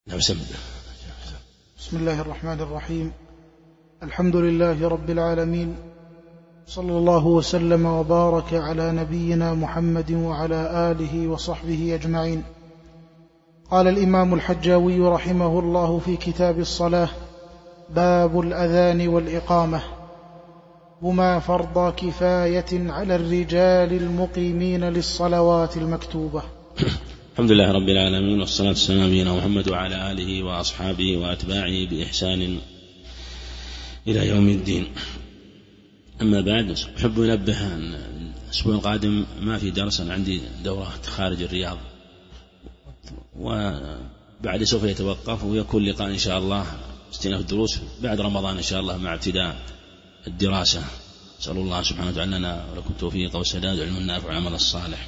بسم الله الرحمن الرحيم. الحمد لله رب العالمين، صلى الله وسلم وبارك على نبينا محمد وعلى آله وصحبه أجمعين. قال الإمام الحجاوي رحمه الله في كتاب الصلاة: باب الأذان والإقامة، هما فرض كفاية على الرجال المقيمين للصلوات المكتوبة. الحمد لله رب العالمين، والصلاة والسلام على نبينا محمد وعلى آله وأصحابه وأتباعه بإحسان إلى يوم الدين. أما بعد، أحب أنبه أن الأسبوع القادم ما في درس، عندي دورة خارج الرياض، وبعد سوف يتوقف ويكون لقاء إن شاء الله استئناف الدروس بعد رمضان إن شاء الله مع ابتداء الدراسة. أسأل الله سبحانه وتعالى لنا ولكم التوفيق والسداد والعلم النافع والعمل الصالح.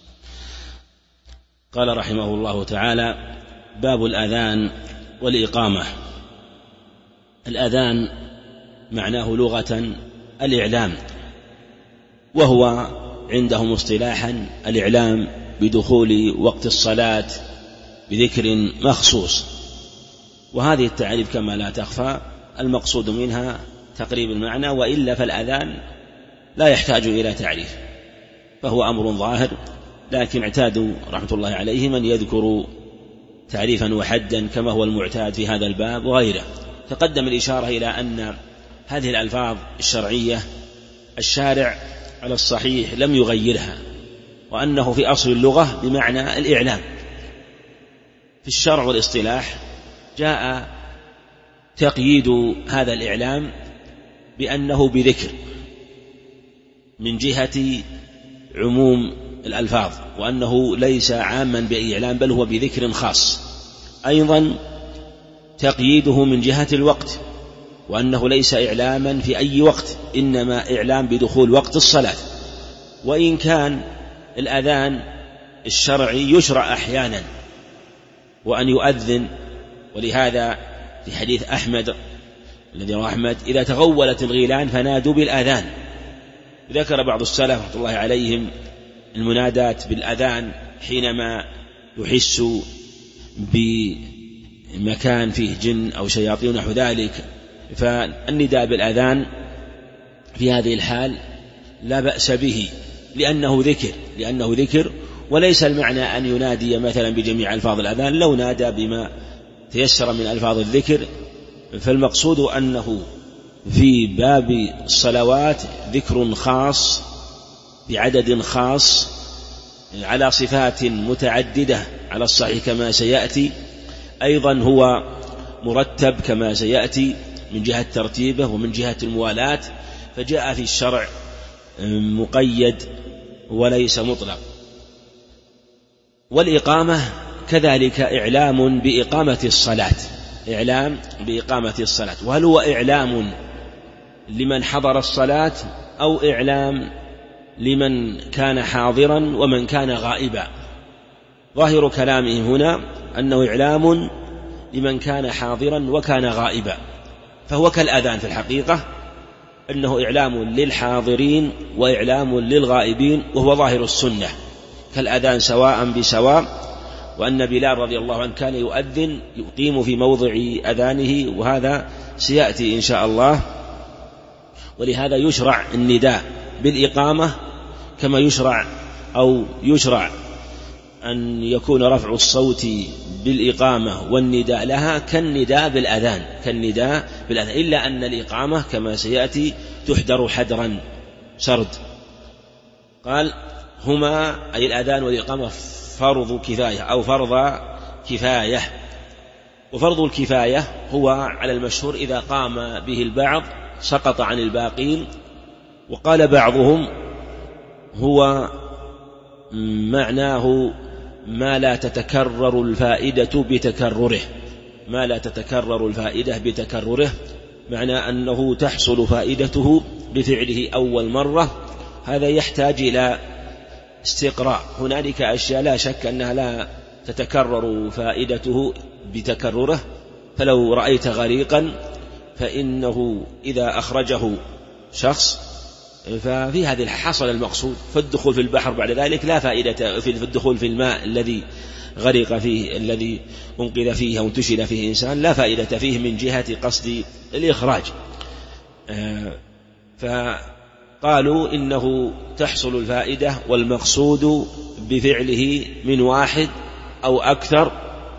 قال رحمه الله تعالى: باب الأذان والإقامة. الأذان معناه لغة الإعلام، وهو عندهم اصطلاحا الإعلام بدخول وقت الصلاة بذكر مخصوص. وهذه التعريف كما لا تخفى المقصود منها تقريب المعنى، وإلا فالأذان لا يحتاج إلى تعريف، فهو أمر ظاهر، لكن اعتادوا رحمة الله عليهم أن يذكروا تعريفا وحدا كما هو المعتاد في هذا الباب وغيره. تقدم الإشارة إلى أن هذه الألفاظ الشرعية الشارع على الصحيح لم يغيرها، وأنه في أصل اللغة بمعنى الإعلام. في الشرع والاصطلاح جاء تقييد هذا الإعلام بأنه بذكر من جهة عموم الألفاظ، وأنه ليس عاما بإعلام بل هو بذكر خاص. أيضا تقييده من جهة الوقت، وأنه ليس إعلاما في أي وقت، إنما إعلام بدخول وقت الصلاة. وإن كان الأذان الشرعي يشرع أحيانا وأن يؤذن، ولهذا في حديث أحمد الذي رواه أحمد: إذا تغولت الغيلان فنادوا بالأذان. ذكر بعض السلف رحمة الله عليهم المنادات بالأذان حينما يحس بمكان فيه جن أو شياطين نحو ذلك، فالنداء بالأذان في هذه الحال لا بأس به لأنه ذكر، وليس المعنى أن ينادي مثلا بجميع ألفاظ الأذان، لو نادى بما تيسر من ألفاظ الذكر. فالمقصود أنه في باب الصلوات ذكر خاص بعدد خاص على صفات متعددة على الصحيح كما سيأتي. أيضا هو مرتب كما سيأتي من جهة ترتيبه ومن جهة الموالاة، فجاء في الشرع مقيد وليس مطلق. والإقامة كذلك إعلام بإقامة الصلاة، وهل هو إعلام لمن حضر الصلاة أو إعلام لمن كان حاضرا ومن كان غائبا؟ ظاهر كلامه هنا أنه إعلام لمن كان حاضرا وكان غائبا، فهو كالأذان في الحقيقة، أنه إعلام للحاضرين وإعلام للغائبين، وهو ظاهر السنة كالأذان سواء بسواء. وأن بلال رضي الله عنه كان يؤذن يقيم في موضع أذانه، وهذا سيأتي إن شاء الله. ولهذا يشرع النداء بالإقامة كما يشرع أن يكون رفع الصوت بالإقامة والنداء لها كالنداء بالأذان، إلا أن الإقامة كما سيأتي تحدر حدرا سرد. قال: هما أي الأذان والإقامة فرض كفاية أو فرض كفاية. وفرض الكفاية هو على المشهور إذا قام به البعض سقط عن الباقين. وقال بعضهم هو معناه ما لا تتكرر الفائدة بتكرره، معنى أنه تحصل فائدته بفعله أول مرة. هذا يحتاج إلى استقراء. هنالك أشياء لا شك أنها لا تتكرر فائدته بتكرره، فلو رأيت غريقا فإنه إذا أخرجه شخص ففي هذه حصل المقصود. فالدخول في البحر بعد ذلك لا فائدة في الدخول في الماء الذي غرق فيه، الذي أنقذ فيه أو انتشل فيه إنسان، لا فائدة فيه من جهة قصد الإخراج. فقالوا إنه تحصل الفائدة والمقصود بفعله من واحد أو أكثر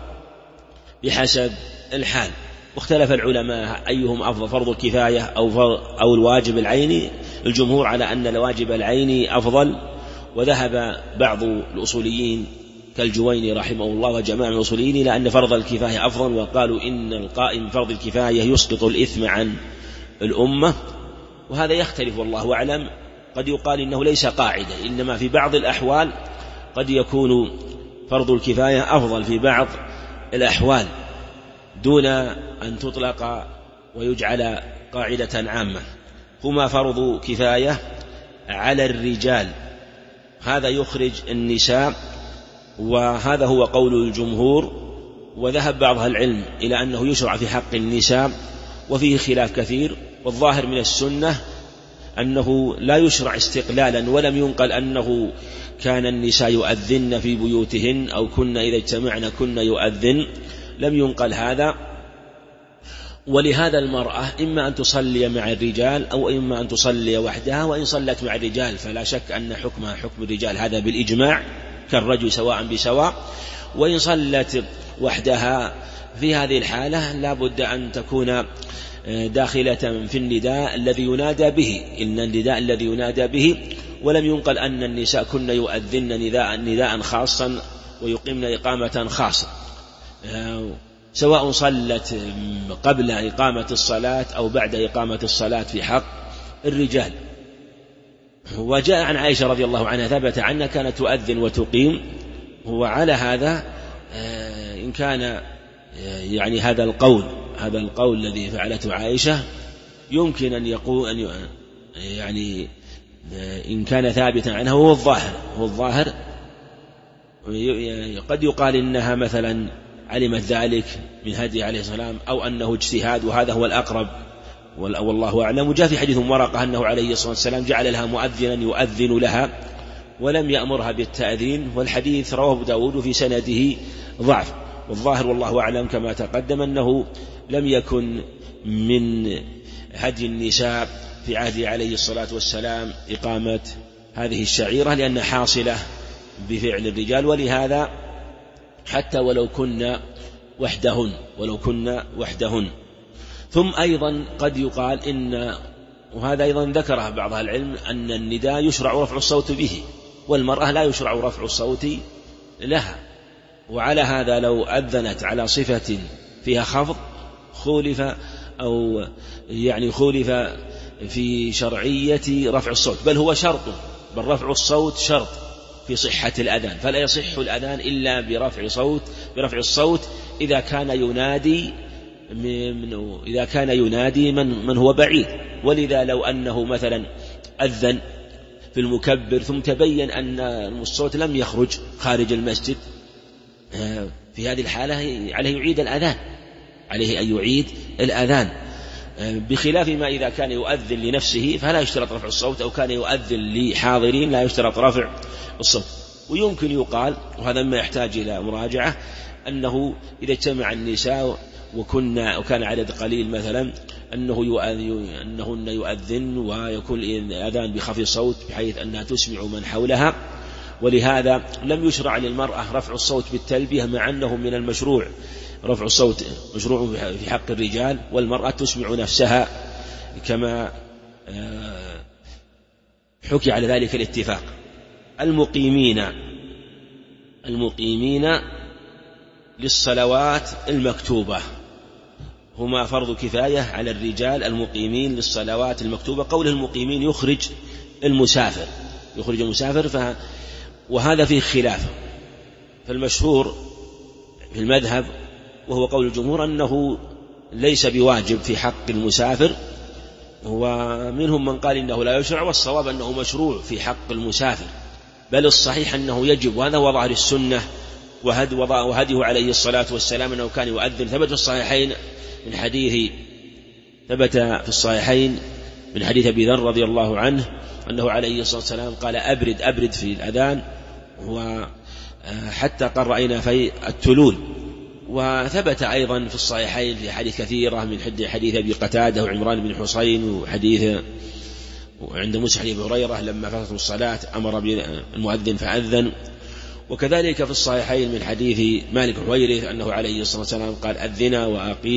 بحسب الحال. واختلف العلماء أيهم أفضل، فرض الكفاية أو الواجب العيني. الجمهور على أن الواجب العيني أفضل، وذهب بعض الأصوليين كالجويني رحمه الله وجماعة من الأصوليين إلى أن فرض الكفاية أفضل، وقالوا إن القائم فرض الكفاية يسقط الإثم عن الأمة. وهذا يختلف والله أعلم، قد يقال إنه ليس قاعدة، إنما في بعض الأحوال قد يكون فرض الكفاية أفضل في بعض الأحوال دون أن تطلق ويجعل قاعدة عامة. هما فرض كفاية على الرجال، هذا يخرج النساء، وهذا هو قول الجمهور. وذهب بعض أهل العلم إلى أنه يشرع في حق النساء، وفيه خلاف كثير. والظاهر من السنة أنه لا يشرع استقلالا، ولم ينقل أنه كان النساء يؤذن في بيوتهن أو كن إذا اجتمعن كن يؤذن، لم ينقل هذا. ولهذا المرأة إما أن تصلي مع الرجال أو إما أن تصلي وحدها، وإن صلت مع الرجال فلا شك أن حكمها حكم الرجال، هذا بالإجماع كالرجل سواء بسواء. وإن صلت وحدها في هذه الحالة لا بد أن تكون داخلة في النداء الذي ينادى به، إن النداء الذي ينادى به. ولم ينقل أن النساء كن يؤذن نداء خاصا ويقيمن إقامة خاصة، سواء صلت قبل إقامة الصلاة أو بعد إقامة الصلاة في حق الرجال. وجاء عن عائشة رضي الله عنها ثبت عنها كانت تؤذن وتقيم. وعلى هذا إن كان يعني هذا القول الذي فعلته عائشة يمكن أن يقول يعني إن كان ثابتا عنها هو الظاهر قد يقال إنها مثلا علمت ذلك من هدي عليه السلام، أو أنه اجتهاد، وهذا هو الأقرب والله أعلم. وجاء في حديث ورقة أنه عليه الصلاة والسلام جعل لها مؤذنا يؤذن لها ولم يأمرها بالتأذين، والحديث رواه أبو داود في سنده ضعف. والظاهر والله أعلم كما تقدم أنه لم يكن من هدي النساء في عهده عليه الصلاة والسلام إقامة هذه الشعيرة، لأنها حاصلة بفعل الرجال، ولهذا حتى ولو كنا وحدهن. ثم أيضا قد يقال إن، وهذا أيضا ذكره بعض أهل العلم، أن النداء يشرع رفع الصوت به، والمرأة لا يشرع رفع الصوت لها. وعلى هذا لو أذنت على صفة فيها خفض خولف في شرعية رفع الصوت، بل هو شرط، بل رفع الصوت شرط في صحة الأذان، فلا يصح الأذان إلا برفع الصوت إذا كان ينادي من هو بعيد. ولذا لو أنه مثلا أذن في المكبر ثم تبين أن الصوت لم يخرج خارج المسجد، في هذه الحالة عليه أن يعيد الأذان، بخلاف ما إذا كان يؤذن لنفسه فلا يشترط رفع الصوت، أو كان يؤذن لحاضرين لا يشترط رفع الصوت. ويمكن يقال، وهذا ما يحتاج إلى مراجعة، أنه إذا اجتمع النساء وكان عدد قليل مثلا أنهن يؤذن ويكون الأذان بخفض الصوت بحيث أنها تسمع من حولها. ولهذا لم يشرع للمرأة رفع الصوت بالتلبية، مع أنه من المشروع رفع الصوت مشروع في حق الرجال، والمرأة تسمع نفسها كما حكي على ذلك الاتفاق. المقيمين للصلوات المكتوبة هما فرض كفاية على الرجال، المقيمين للصلوات المكتوبة. قوله المقيمين يخرج المسافر، وهذا فيه خلاف. فالمشهور في المذهب وهو قول الجمهور أنه ليس بواجب في حق المسافر، ومنهم من قال إنه لا يشرع، والصواب أنه مشروع في حق المسافر، بل الصحيح أنه يجب، وهذا هو ظاهر السنة وهديه عليه الصلاة والسلام أنه كان يؤذن. ثبت في الصحيحين من حديث أبي ذر رضي الله عنه أنه عليه الصلاة والسلام قال أبرد في الأذان حتى قد رأينا في التلول. وثبت أيضا في الصحيحين في حديث كثيرة من حديث أبي قتادة وعمران بن حصين وحديث عند مسلم أبي هريرة لما فترت الصلاة أمر بالمؤذن فأذن. وكذلك في الصحيحين من حديث مالك الحويرث أنه عليه الصلاة والسلام قال أذنا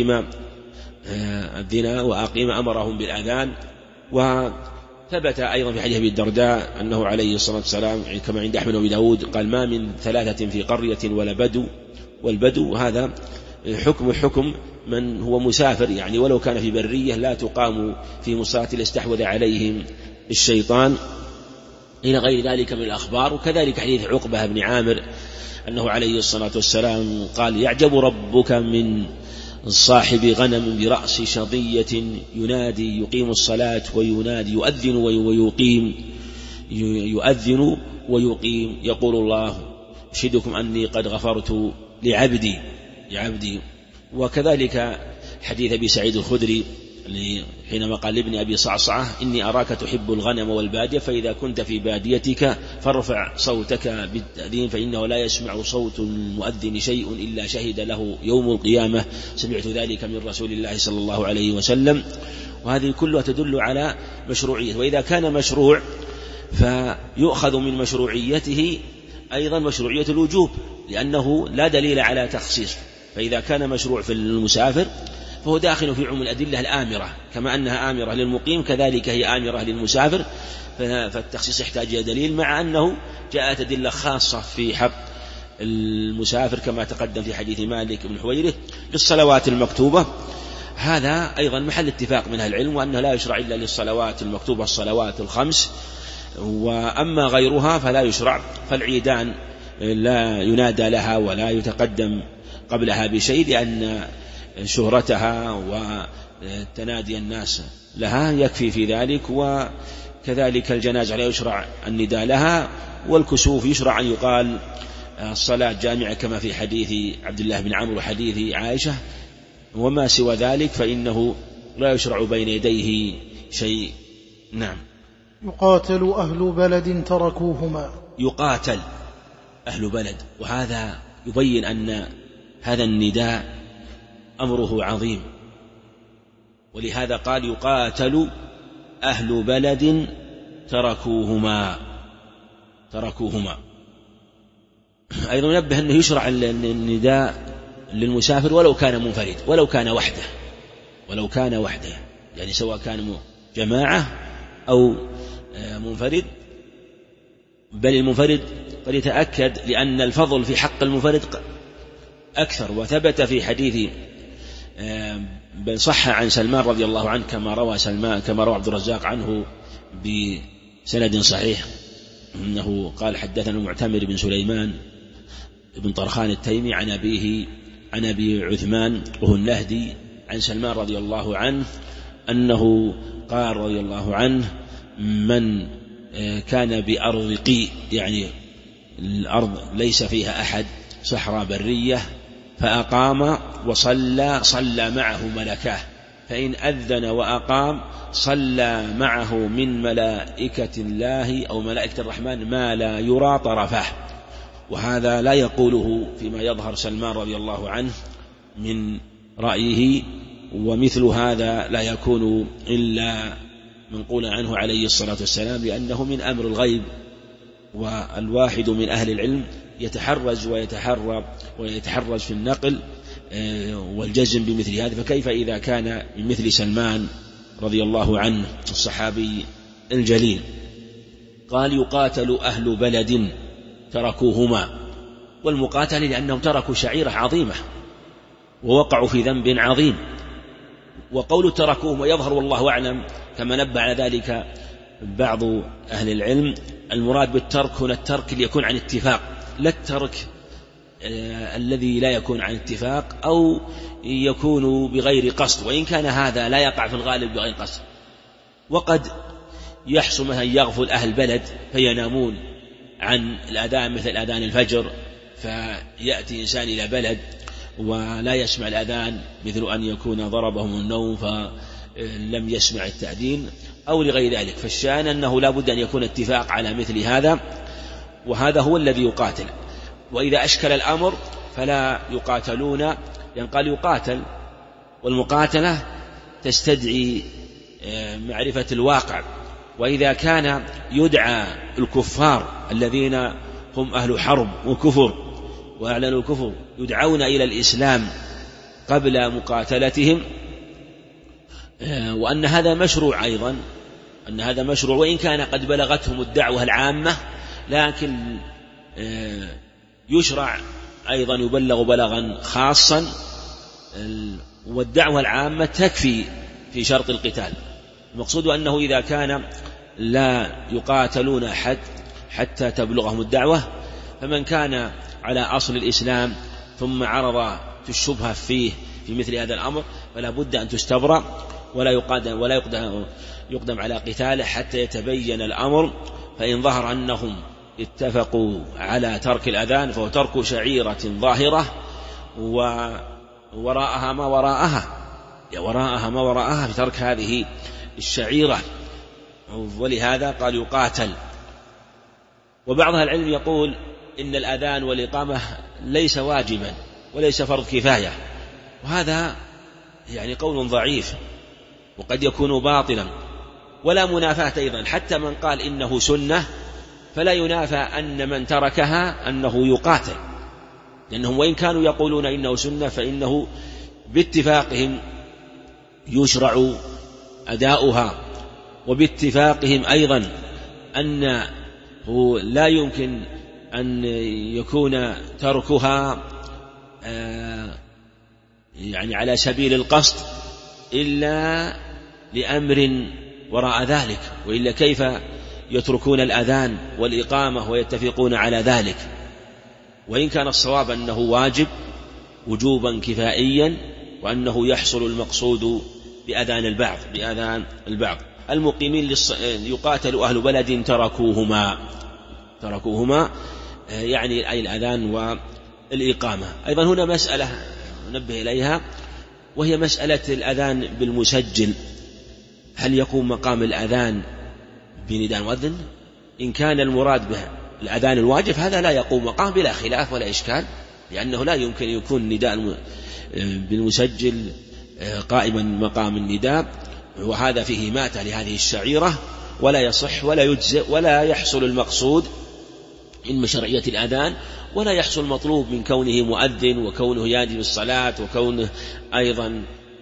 وأقيم أمرهم بالأذان. وثبت أيضا في حديث أبي الدرداء أنه عليه الصلاة والسلام كما عند أحمد وأبي داود قال ما من 3 في قرية ولا بدو، والبدو هذا حكم من هو مسافر، يعني ولو كان في برية لا تقام في مصلاة استحوذ عليهم الشيطان إلى غير ذلك من الأخبار. وكذلك حديث عقبة بن عامر أنه عليه الصلاة والسلام قال يعجب ربك من صاحب غنم برأس شظية ينادي يقيم الصلاة وينادي يؤذن ويقيم يقول الله أشهدكم أني قد غفرت لعبدي. وكذلك حديث أبي سعيد الخدري حينما قال لابن أبي صعصعة إني أراك تحب الغنم والبادية فإذا كنت في باديتك فارفع صوتك بالتأذين فإنه لا يسمع صوت المؤذن شيء إلا شهد له يوم القيامة سمعت ذلك من رسول الله صلى الله عليه وسلم. وهذه كلها تدل على مشروعية. وإذا كان مشروع فيؤخذ من مشروعيته أيضا مشروعية الوجوب لأنه لا دليل على تخصيص. فإذا كان مشروع في المسافر فهو داخل في عموم الأدلة الآمرة كما أنها آمرة للمقيم كذلك هي آمرة للمسافر. فالتخصيص يحتاج إلى دليل مع أنه جاءت أدلة خاصة في حق المسافر كما تقدم في حديث مالك بن حويرث للصلوات المكتوبة. هذا أيضا محل اتفاق من أهل العلم وأنه لا يشرع إلا للصلوات المكتوبة الصلوات الخمس، وأما غيرها فلا يشرع. فالعيدان لا ينادى لها ولا يتقدم قبلها بشيء لأن شهرتها وتنادي الناس لها يكفي في ذلك. وكذلك الجنازة لا يشرع النداء لها. والكسوف يشرع أن يقال الصلاة جامعة كما في حديث عبد الله بن عمرو وحديث عائشة. وما سوى ذلك فإنه لا يشرع بين يديه شيء. نعم. يقاتل أهل بلد تركوهما. يقاتل أهل بلد، وهذا يبين أن هذا النداء أمره عظيم، ولهذا قال يقاتل أهل بلد تركوهما. أيضا ينبه أنه يشرع النداء للمسافر ولو كان منفرد ولو كان وحده يعني سواء كان جماعة أو منفرد. بل المنفرد قد يتأكد لأن الفضل في حق المنفرد أكثر. وثبت في حديث بل صح عن سلمان رضي الله عنه كما روى عبد الرزاق عنه بسند صحيح أنه قال حدثنا معتمر بن سليمان بن طرخان التيمي عن أبيه عن أبي عثمان وهو النهدي عن سلمان رضي الله عنه أنه قال رضي الله عنه من كان بأرض قي يعني الأرض ليس فيها أحد صحراء برية فأقام صلى معه ملكاه فإن أذن وأقام صلى معه من ملائكة الله أو ملائكة الرحمن ما لا يرى طرفه. وهذا لا يقوله فيما يظهر سلمان رضي الله عنه من رأيه، ومثل هذا لا يكون إلا منقولا عنه عليه الصلاة والسلام لأنه من أمر الغيب. والواحد من أهل العلم يتحرز ويتحرز في النقل والجزم بمثل هذا، فكيف إذا كان من مثل سلمان رضي الله عنه الصحابي الجليل. قال يقاتل أهل بلد تركوهما، والمقاتل لأنهم تركوا شعيرة عظيمة ووقعوا في ذنب عظيم. وقول تركوهما يظهر والله أعلم كما نبه على ذلك بعض أهل العلم المراد بالترك هنا الترك ليكون عن اتفاق، لا الترك الذي لا يكون عن اتفاق أو يكون بغير قصد، وإن كان هذا لا يقع في الغالب بغير قصد. وقد يحصل مثلا يغفل أهل بلد فينامون عن الأذان مثل أذان الفجر، فيأتي إنسان إلى بلد ولا يسمع الأذان مثل أن يكون ضربهم النوم فلم يسمع التأذين، أو لغير ذلك، فالشأن أنه لا بد أن يكون اتفاق على مثل هذا، وهذا هو الذي يقاتل. وإذا أشكل الأمر فلا يقاتلون، يعني قال يقاتل، والمقاتلة تستدعي معرفة الواقع. وإذا كان يدعى الكفار الذين هم أهل حرب وكفر وأعلنوا الكفر يدعون إلى الإسلام قبل مقاتلتهم، وأن هذا مشروع أيضا، أن هذا مشروع وإن كان قد بلغتهم الدعوة العامة، لكن يشرع أيضا يبلغ بلغا خاصا، والدعوة العامة تكفي في شرط القتال. المقصود أنه إذا كان لا يقاتلون أحد حتى تبلغهم الدعوة، فمن كان على أصل الإسلام ثم عرض الشبهة فيه في مثل هذا الأمر فلا بد أن تستبرأ ولا يقدم على قتاله حتى يتبين الأمر. فإن ظهر أنهم اتفقوا على ترك الأذان فهو ترك شعيرة ظاهرة، ووراءها ما وراءها في ترك هذه الشعيرة، ولهذا قال يقاتل. وبعض أهل العلم يقول إن الأذان والإقامة ليس واجبا وليس فرض كفاية، وهذا يعني قول ضعيف وقد يكون باطلا، ولا منافاة أيضا. حتى من قال إنه سنة فلا ينافى أن من تركها أنه يقاتل، لأنهم وإن كانوا يقولون إنه سنة فإنه باتفاقهم يشرع أداؤها، وباتفاقهم أيضا أنه لا يمكن أن يكون تركها يعني على سبيل القصد إلا لأمر وراء ذلك، وإلا كيف يتركون الأذان والإقامة ويتفقون على ذلك؟ وإن كان الصواب أنه واجب وجوبا كفائيا، وأنه يحصل المقصود بأذان البعض. المقيمين يقاتل أهل بلد تركوهما يعني أي الأذان والإقامة. أيضا هنا مسألة ننبه إليها، وهي مسألة الأذان بالمسجل، هل يقوم مقام الأذان بنداء المؤذن؟ إن كان المراد به الأذان الواجب هذا لا يقوم مقام بلا خلاف ولا إشكال، لأنه لا يمكن يكون نداء بالمسجل قائما مقام النداء، وهذا فيه ماتة لهذه الشعيرة، ولا يصح ولا يجزئ ولا يحصل المقصود من مشروعية الأذان، ولا يحصل المطلوب من كونه مؤذن وكونه يادي بالصلاة وكونه أيضا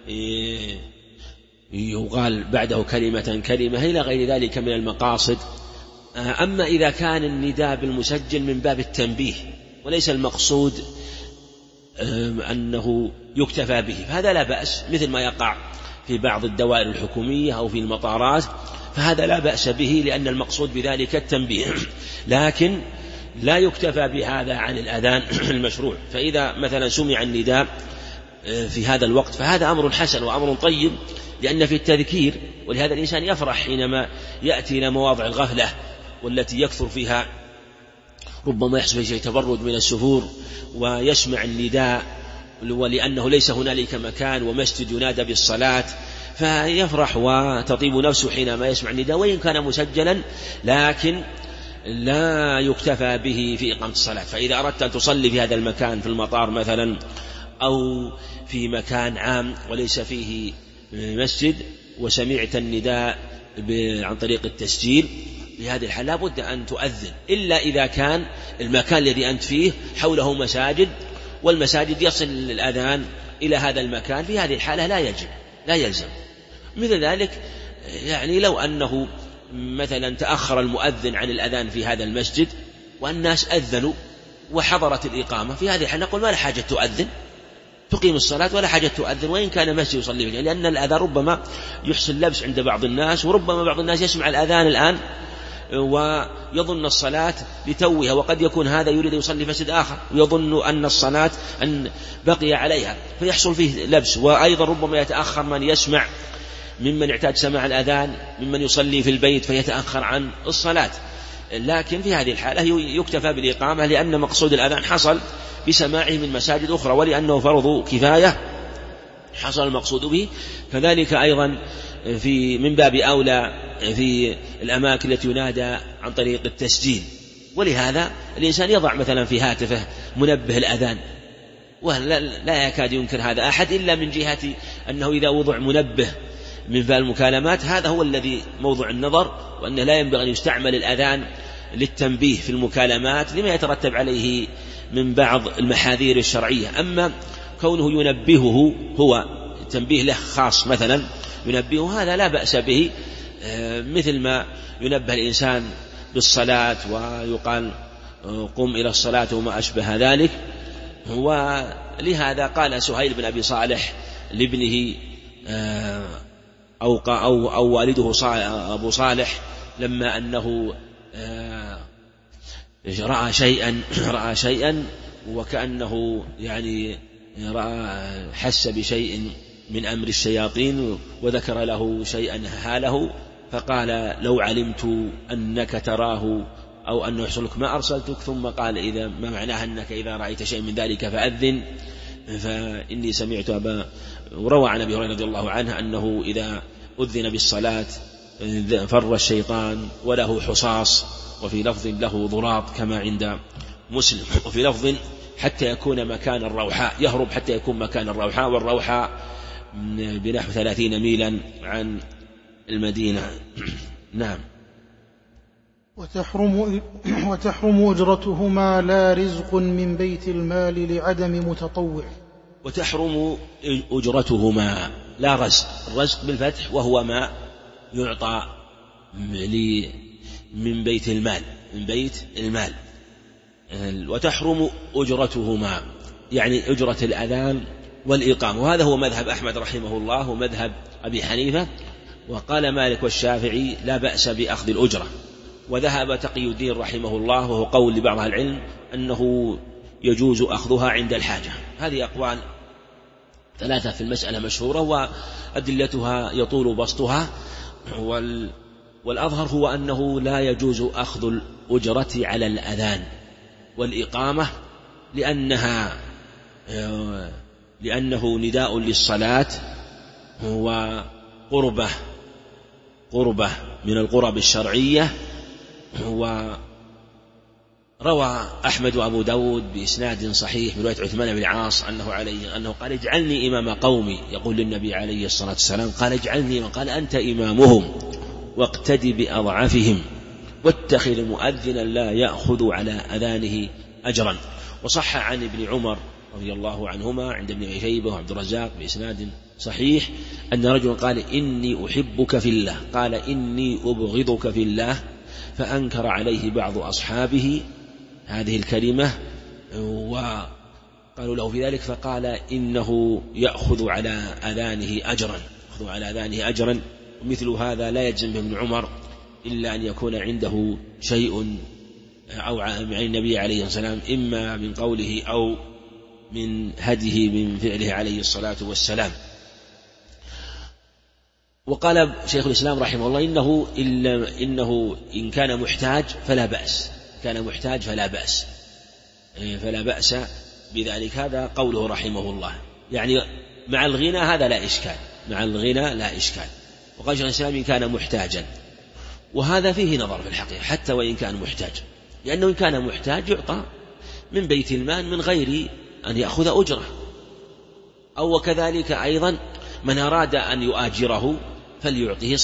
يقال بعده كلمة إلى غير ذلك من المقاصد. أما إذا كان النداء بالمسجل من باب التنبيه وليس المقصود أنه يكتفى به، فهذا لا بأس، مثل ما يقع في بعض الدوائر الحكومية أو في المطارات، فهذا لا بأس به لأن المقصود بذلك التنبيه، لكن لا يكتفى بهذا عن الأذان المشروع. فإذا مثلا سمع النداء في هذا الوقت فهذا أمر حسن وأمر طيب، لأن في التذكير، ولهذا الإنسان يفرح حينما يأتي إلى مواضع الغفلة والتي يكثر فيها ربما يحصل شيء تبرد من السفور ويسمع النداء، ولأنه ليس هنالك مكان ومسجد ينادى بالصلاة، فيفرح وتطيب نفسه حينما يسمع النداء وإن كان مسجلا، لكن لا يكتفى به في إقامة الصلاة. فإذا أردت أن تصلي في هذا المكان في المطار مثلا أو في مكان عام وليس فيه مسجد وسمعت النداء عن طريق التسجيل، في هذه الحالة لا بد أن تؤذن، إلا إذا كان المكان الذي أنت فيه حوله مساجد والمساجد يصل الأذان إلى هذا المكان، في هذه الحالة لا يلزم. مثل ذلك يعني لو أنه مثلا تأخر المؤذن عن الأذان في هذا المسجد والناس أذنوا وحضرت الإقامة، في هذه الحالة نقول ما لا حاجة تؤذن، تقيم الصلاة ولا حاجة تؤذن وإن كان مسجد يصلي فيه، لأن الأذان ربما يحصل لبس عند بعض الناس، وربما بعض الناس يسمع الأذان الآن ويظن الصلاة لتوها، وقد يكون هذا يريد يصلي في مسجد آخر ويظن أن الصلاة أن بقي عليها فيحصل فيه لبس. وأيضا ربما يتأخر من يسمع ممن اعتاد سماع الأذان ممن يصلي في البيت فيتأخر عن الصلاة، لكن في هذه الحالة يكتفى بالإقامة، لأن مقصود الأذان حصل بسماعه من مساجد أخرى، ولأنه فرض كفاية حصل المقصود به. كذلك أيضا من باب أولى في الأماكن التي ينادى عن طريق التسجيل، ولهذا الإنسان يضع مثلا في هاتفه منبه الأذان، ولا يكاد ينكر هذا أحد، إلا من جهة أنه إذا وضع منبه من باب المكالمات هذا هو الذي موضوع النظر، وأنه لا ينبغي أن يستعمل الأذان للتنبيه في المكالمات لما يترتب عليه من بعض المحاذير الشرعية. أما كونه ينبهه هو تنبيه له خاص مثلا ينبهه، هذا لا بأس به، مثل ما ينبه الإنسان بالصلاة ويقال قم إلى الصلاة وما أشبه ذلك. ولهذا قال سهيل بن أبي صالح لابنه أو والده أبو صالح لما أنه رأى شيئا وكأنه يعني حس بشيء من أمر الشياطين وذكر له شيئا هاله، فقال لو علمت أنك تراه أو أنه يحصلك ما أرسلتك، ثم قال إذا ما معناه أنك إذا رأيت شيء من ذلك فأذن، فإني سمعت وروى عن أبي هريرة رضي الله عنه أنه إذا أذن بالصلاة فر الشيطان وله حصاص، وفي لفظ له ضراط كما عند مسلم، وفي لفظ حتى يكون مكان الروحاء، يهرب حتى يكون مكان الروحاء، والروحاء بنحو 30 ميلا عن المدينة. نعم. وتحرم أجرتهما لا رزق من بيت المال لعدم متطوع. وتحرم أجرتهما لا رزق، الرزق بالفتح وهو ما يعطى من بيت المال، من بيت المال. وتحرم أجرتهما يعني أجرة الأذان والإقامة، وهذا هو مذهب أحمد رحمه الله ومذهب أبي حنيفة. وقال مالك والشافعي لا بأس بأخذ الأجرة، وذهب تقي الدين رحمه الله وهو قول لبعض العلم أنه يجوز أخذها عند الحاجة. هذه أقوال ثلاثة في المسألة مشهورة وأدلتها يطول بسطها، والأظهر هو أنه لا يجوز أخذ الأجرة على الأذان والإقامة لأنه نداء للصلاة وقربة من القرب الشرعية. وروى أحمد وأبو داود بإسناد صحيح من رواية عثمان بن العاص أنه قال اجعلني إمام قومي، يقول للنبي عليه الصلاة والسلام قال اجعلني، قال أنت إمامهم واقتدي بأضعفهم واتخذ مؤذنا لا يأخذ على أذانه أجرا. وصح عن ابن عمر رضي الله عنهما عند ابن أبي شيبة وعبد الرزاق بإسناد صحيح أن رجلا قال إني أحبك في الله، قال إني أبغضك في الله، فأنكر عليه بعض أصحابه هذه الكلمة وقالوا له في ذلك، فقال إنه يأخذ على أذانه أجرا، ومثل هذا لا يجزم به ابن عمر إلا أن يكون عنده شيء أو عن النبي عليه الصلاة والسلام إما من قوله أو من هديه من فعله عليه الصلاة والسلام. وقال شيخ الإسلام رحمه الله إنه إن كان محتاج فلا بأس بذلك، هذا قوله رحمه الله، يعني مع الغنى هذا لا إشكال. وقال شيخ الإسلام إن كان محتاجا، وهذا فيه نظر في الحقيقة حتى وإن كان محتاج، لأنه إن كان محتاج يعطى من بيت المال من غير أن يأخذ أجرة. أو وكذلك أيضا من أراد أن يؤاجره فليعطيه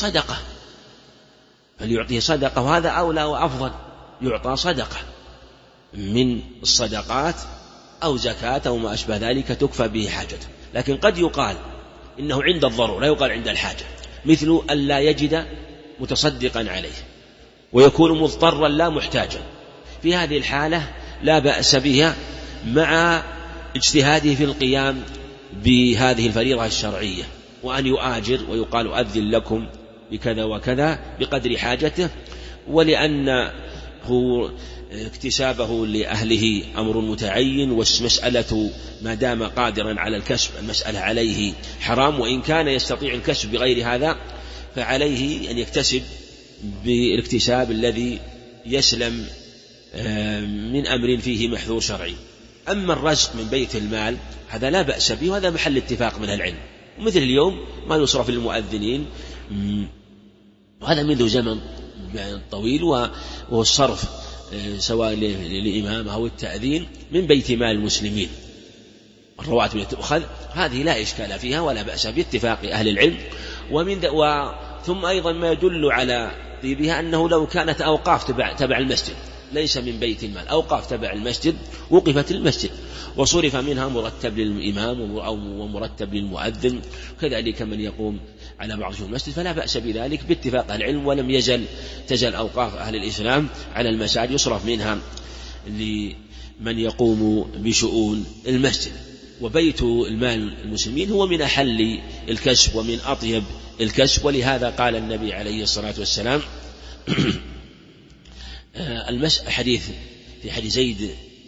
صدقة، وهذا أولى وأفضل، يعطى صدقة من الصدقات أو زكاة أو ما أشبه ذلك تكفى به حاجته. لكن قد يقال إنه عند الضرورة، لا يقال عند الحاجة، مثل أن لا يجد متصدقا عليه ويكون مضطرا لا محتاجا، في هذه الحالة لا بأس بها مع اجتهاده في القيام بهذه الفريضة الشرعية، وأن يؤاجر ويقال أذن لكم بكذا وكذا بقدر حاجته، ولأنه اكتسابه لأهله أمر متعين، والمسألة ما دام قادرا على الكسب المسألة عليه حرام، وإن كان يستطيع الكسب بغير هذا فعليه أن يكتسب بالاكتساب الذي يسلم من أمر فيه محذور شرعي. أما الرزق من بيت المال هذا لا بأس به، وهذا محل اتفاق من العلم، مثل اليوم ما يصرف للمؤذنين، وهذا منذ زمن طويل، والصرف سواء للإمام أو التأذين من بيت مال المسلمين، الرواتب التي تؤخذ هذه لا إشكال فيها ولا بأس باتفاق أهل العلم. ثم أيضا ما يدل على طيبها أنه لو كانت أوقاف تبع المسجد ليس من بيت المال، أوقاف تبع المسجد وقفت المسجد وصرف منها مرتب للإمام ومرتب للمؤذن، كذلك من يقوم على بعض شؤون المسجد، فلا بأس بذلك باتفاق أهل العلم. ولم تزل أوقاف أهل الإسلام على المساجد يصرف منها لمن يقوم بشؤون المسجد. وبيت المال المسلمين هو من أحل الكسب ومن أطيب الكسب، ولهذا قال النبي عليه الصلاة والسلام حديث زيد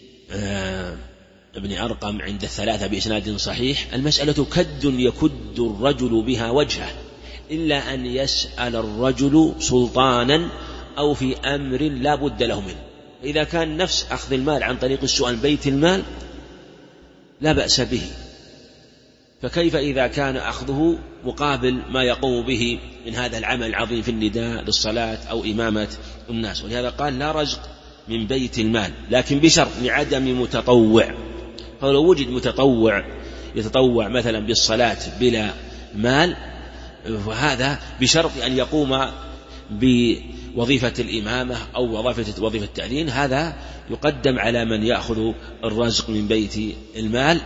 ابن أرقم عند الثلاثة بإسناد صحيح: المسألة كد يكد الرجل بها وجهه إلا أن يسأل الرجل سلطانا أو في أمر لا بد له منه. إذا كان نفس أخذ المال عن طريق السؤال بيت المال لا بأس به، فكيف إذا كان أخذه مقابل ما يقوم به من هذا العمل العظيم في النداء للصلاة أو إمامة الناس؟ ولهذا قال لا رزق من بيت المال، لكن بشرط لعدم متطوع. فلو وجد متطوع يتطوع مثلا بالصلاة بلا مال، وهذا بشرط أن يقوم بوظيفة الإمامة أو وظيفة التأذين، هذا يقدم على من يأخذ الرزق من بيت المال.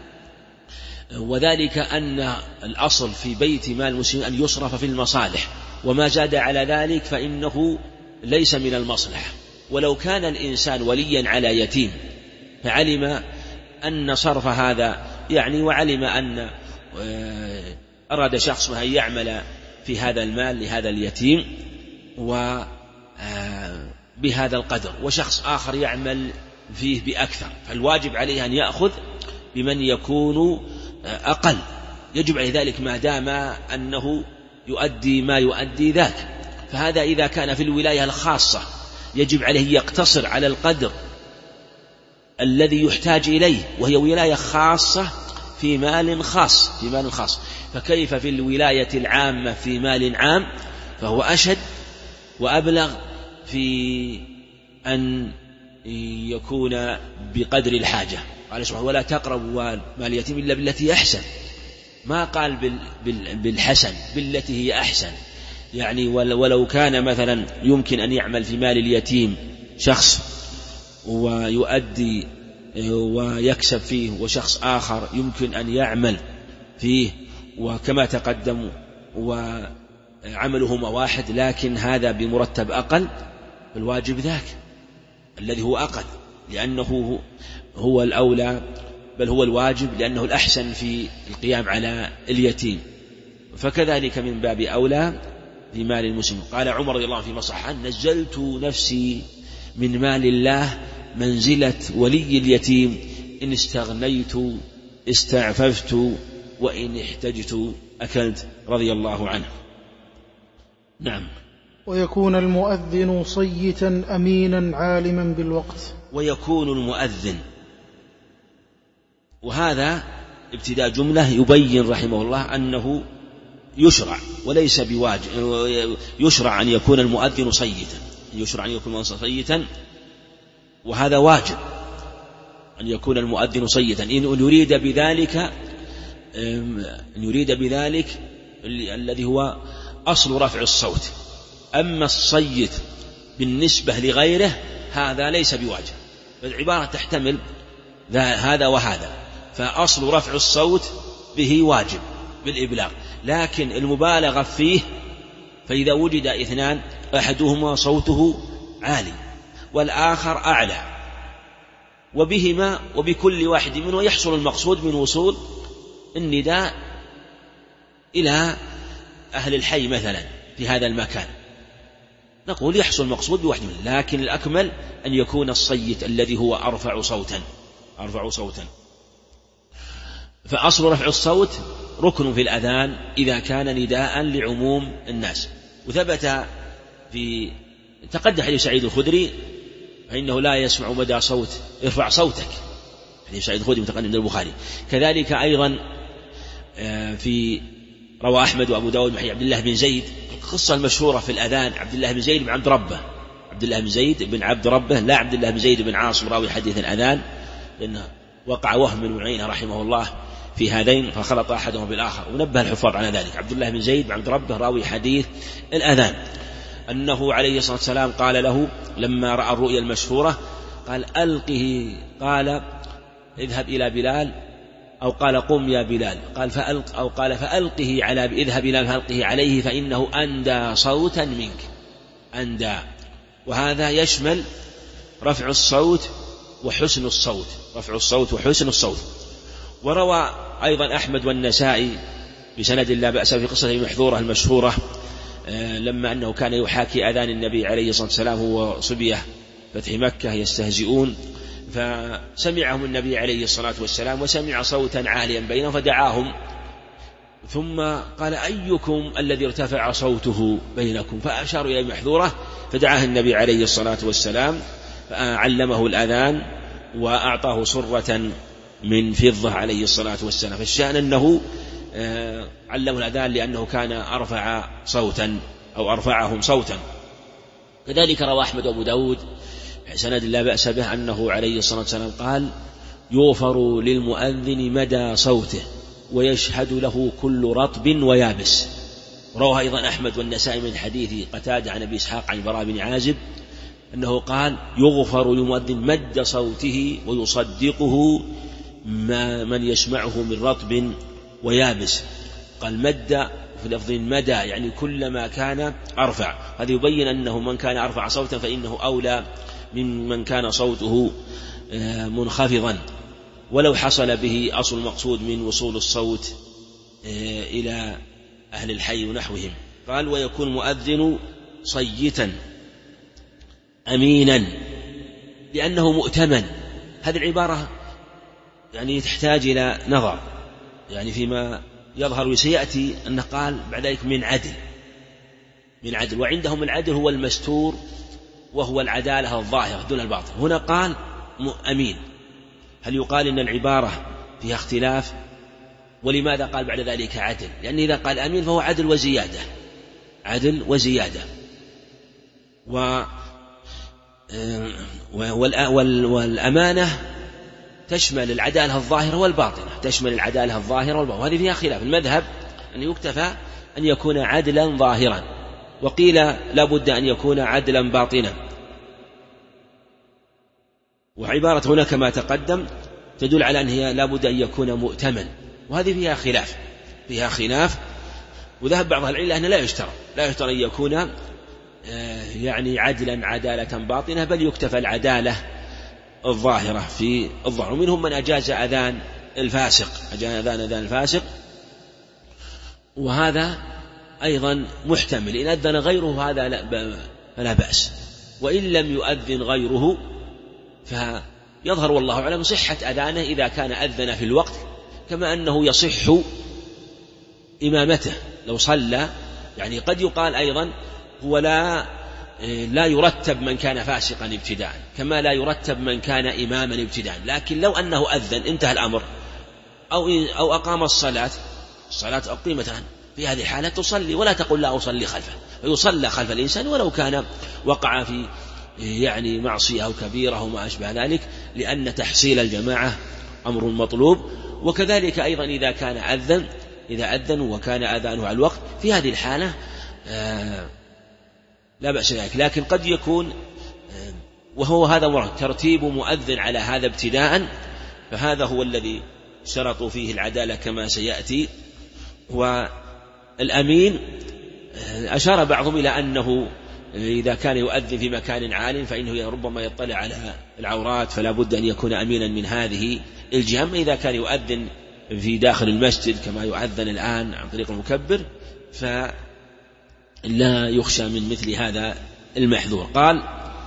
وذلك أن الأصل في بيت مال المسلمين أن يصرف في المصالح، وما زاد على ذلك فإنه ليس من المصلحة. ولو كان الإنسان وليا على يتيم فعلم أن صرف هذا وعلم أن أراد شخص أن يعمل في هذا المال لهذا اليتيم وبهذا القدر، وشخص آخر يعمل فيه بأكثر، فالواجب عليه أن يأخذ بمن يكون أقل، يجب عليه ذلك ما دام أنه يؤدي ما يؤدي ذاك. فهذا إذا كان في الولاية الخاصة يجب عليه يقتصر على القدر الذي يحتاج إليه، وهي ولاية خاصة في مال خاص، فكيف في الولاية العامة في مال عام؟ فهو أشد وأبلغ في أن يكون بقدر الحاجة. قال سبحانه: ولا تقربوا مال اليتيم إلا بالتي أحسن. ما قال بالحسن، بالتي هي أحسن. ولو كان مثلا يمكن أن يعمل في مال اليتيم شخص ويؤدي ويكسب فيه، وشخص آخر يمكن أن يعمل فيه وكما تقدم وعملهما واحد، لكن هذا بمرتب أقل، الواجب ذاك الذي هو أقل، لأنه هو الأولى، بل هو الواجب لأنه الأحسن في القيام على اليتيم. فكذلك من باب أولى في مال المسلم. قال عمر رضي الله عنه فيما صح: نزلت نفسي من مال الله منزلة ولي اليتيم، إن استغنيت استعففت وإن احتجت أكلت، رضي الله عنه. نعم. ويكون المؤذن صيتا أمينا عالما بالوقت. ويكون المؤذن، وهذا ابتداء جملة يبين رحمه الله أنه يشرع وليس بواجب، يشرع أن يكون المؤذن صيتا، وهذا واجب أن يكون المؤذن صيتا إن يريد بذلك الذي هو أصل رفع الصوت. أما الصيت بالنسبة لغيره هذا ليس بواجب، فالعبارة تحتمل هذا وهذا، فأصل رفع الصوت به واجب بالإبلاغ، لكن المبالغة فيه فإذا وجد اثنان أحدهما صوته عالي والآخر أعلى، وبهما وبكل واحد منه يحصل المقصود من وصول النداء إلى أهل الحي مثلا في هذا المكان، نقول يحصل المقصود بواحد منه، لكن الأكمل أن يكون الصيت الذي هو أرفع صوتا. فأصل رفع الصوت ركن في الأذان إذا كان نداء لعموم الناس. وثبت في تقدم حديث سعيد الخدري فإنه لا يسمع مدى صوت ارفع صوتك، حديث سعيد الخدري متقدم من البخاري. كذلك أيضا في روى أحمد وأبو داود من عبد الله بن زيد، القصة المشهورة في الأذان عبد الله بن زيد بن عبد ربه، عبد الله بن زيد بن عبد ربه لا عبد الله بن زيد بن عاصم راوي حديث الأذان، لأنه وقع وهم من عيينة رحمه الله في هذين فخلط أحدهم بالآخر، ونبه الحفاظ على ذلك. عبد الله بن زيد بن عبد ربه راوي حديث الأذان، أنه عليه الصلاة والسلام قال له لما رأى الرؤيا المشهورة قال ألقه، قال اذهب إلى بلال، أو قال قم يا بلال، قال فألق، أو قال فألقه على، اذهب إلى فألقه عليه فإنه أندى صوتا منك، أندى، وهذا يشمل رفع الصوت وحسن الصوت، رفع الصوت وحسن الصوت. وروى أيضا أحمد والنسائي بسند لا بأس في قصة المحذورة المشهورة لما أنه كان يحاكي أذان النبي عليه الصلاة والسلام هو صبية فتح مكة يستهزئون، فسمعهم النبي عليه الصلاة والسلام وسمع صوتا عاليا بينهم فدعاهم، ثم قال أيكم الذي ارتفع صوته بينكم، فأشاروا إلى المحذورة فدعاه النبي عليه الصلاة والسلام فعلمه الأذان وأعطاه صرة من فضة عليه الصلاة والسلام. فالشأن أنه علمه الأذان لأنه كان أرفع صوتا أو أرفعهم صوتا. كذلك روى أحمد وأبو داود سند لا بأس به أنه عليه الصلاة والسلام قال يغفر للمؤذن مدى صوته ويشهد له كل رطب ويابس. رواه أيضا أحمد والنسائي من حديث قتادة عن أبي إسحاق عن البراء بن عازب أنه قال يغفر للمؤذن مد صوته ويصدقه من يسمعه من رطب ويابس. قال مد في لفظ مدى يعني كلما كان أرفع، هذا يبين أنه من كان أرفع صوتا فإنه أولى من كان صوته منخفضا، ولو حصل به أصل المقصود من وصول الصوت إلى أهل الحي ونحوهم. قال ويكون مؤذن صيتا أمينا لأنه مؤتمن. هذه العبارة يعني تحتاج إلى نظر، يعني فيما يظهر وسيأتي أن قال بعد ذلك من عدل، وعندهم العدل هو المستور وهو العدالة الظاهرة دون الباطن. هنا قال أمين، هل يقال إن العبارة فيها اختلاف؟ ولماذا قال بعد ذلك عدل؟ لأن إذا قال أمين فهو عدل وزيادة، عدل وزيادة. والأمانة تشمل العدالة الظاهرة والباطنة، تشمل العدالة الظاهرة والباطنة، وهذه فيها خلاف. المذهب أن يكتفى أن يكون عدلا ظاهرا، وقيل لا بد أن يكون عدلا باطنا. وعبارة هنا كما تقدم تدل على أن هي لا بد أن يكون مؤتمن، وهذه فيها خلاف. وذهب بعض العلة أن لا يشترط أن يكون يعني عدلا عدالة باطنة، بل يكتفى العدالة الظاهرة في الظاهر. ومنهم من أجاز أذان الفاسق، وهذا أيضا محتمل، إن أذن غيره هذا فلا بأس، وإن لم يؤذن غيره فيظهر والله أعلم صحة أذانه إذا كان أذن في الوقت، كما أنه يصح إمامته لو صلى. يعني قد يقال أيضا هو لا يرتب من كان فاسقا ابتداء كما لا يرتب من كان إماما ابتداء، لكن لو أنه أذن انتهى الأمر أو أقام الصلاة أقيمت عنه، في هذه الحالة تصلي ولا تقول لا أصلي خلفه، ويصلى خلف الإنسان ولو كان وقع في يعني معصية أو كبيرة أو ما أشبه ذلك، لأن تحصيل الجماعة أمر مطلوب. وكذلك أيضا إذا أذن وكان أذانه على الوقت، في هذه الحالة لا بأس ذلك. لكن قد يكون وهو هذا مراد ترتيب مؤذن على هذا ابتداء، فهذا هو الذي شرطوا فيه العدالة كما سيأتي. والأمين أشار بعضهم إلى أنه إذا كان يؤذن في مكان عال فإنه ربما يطلع على العورات، فلا بد أن يكون أمينا من هذه الجهة. أما إذا كان يؤذن في داخل المسجد كما يؤذن الآن عن طريق المكبر فلا يخشى من مثل هذا المحذور. قال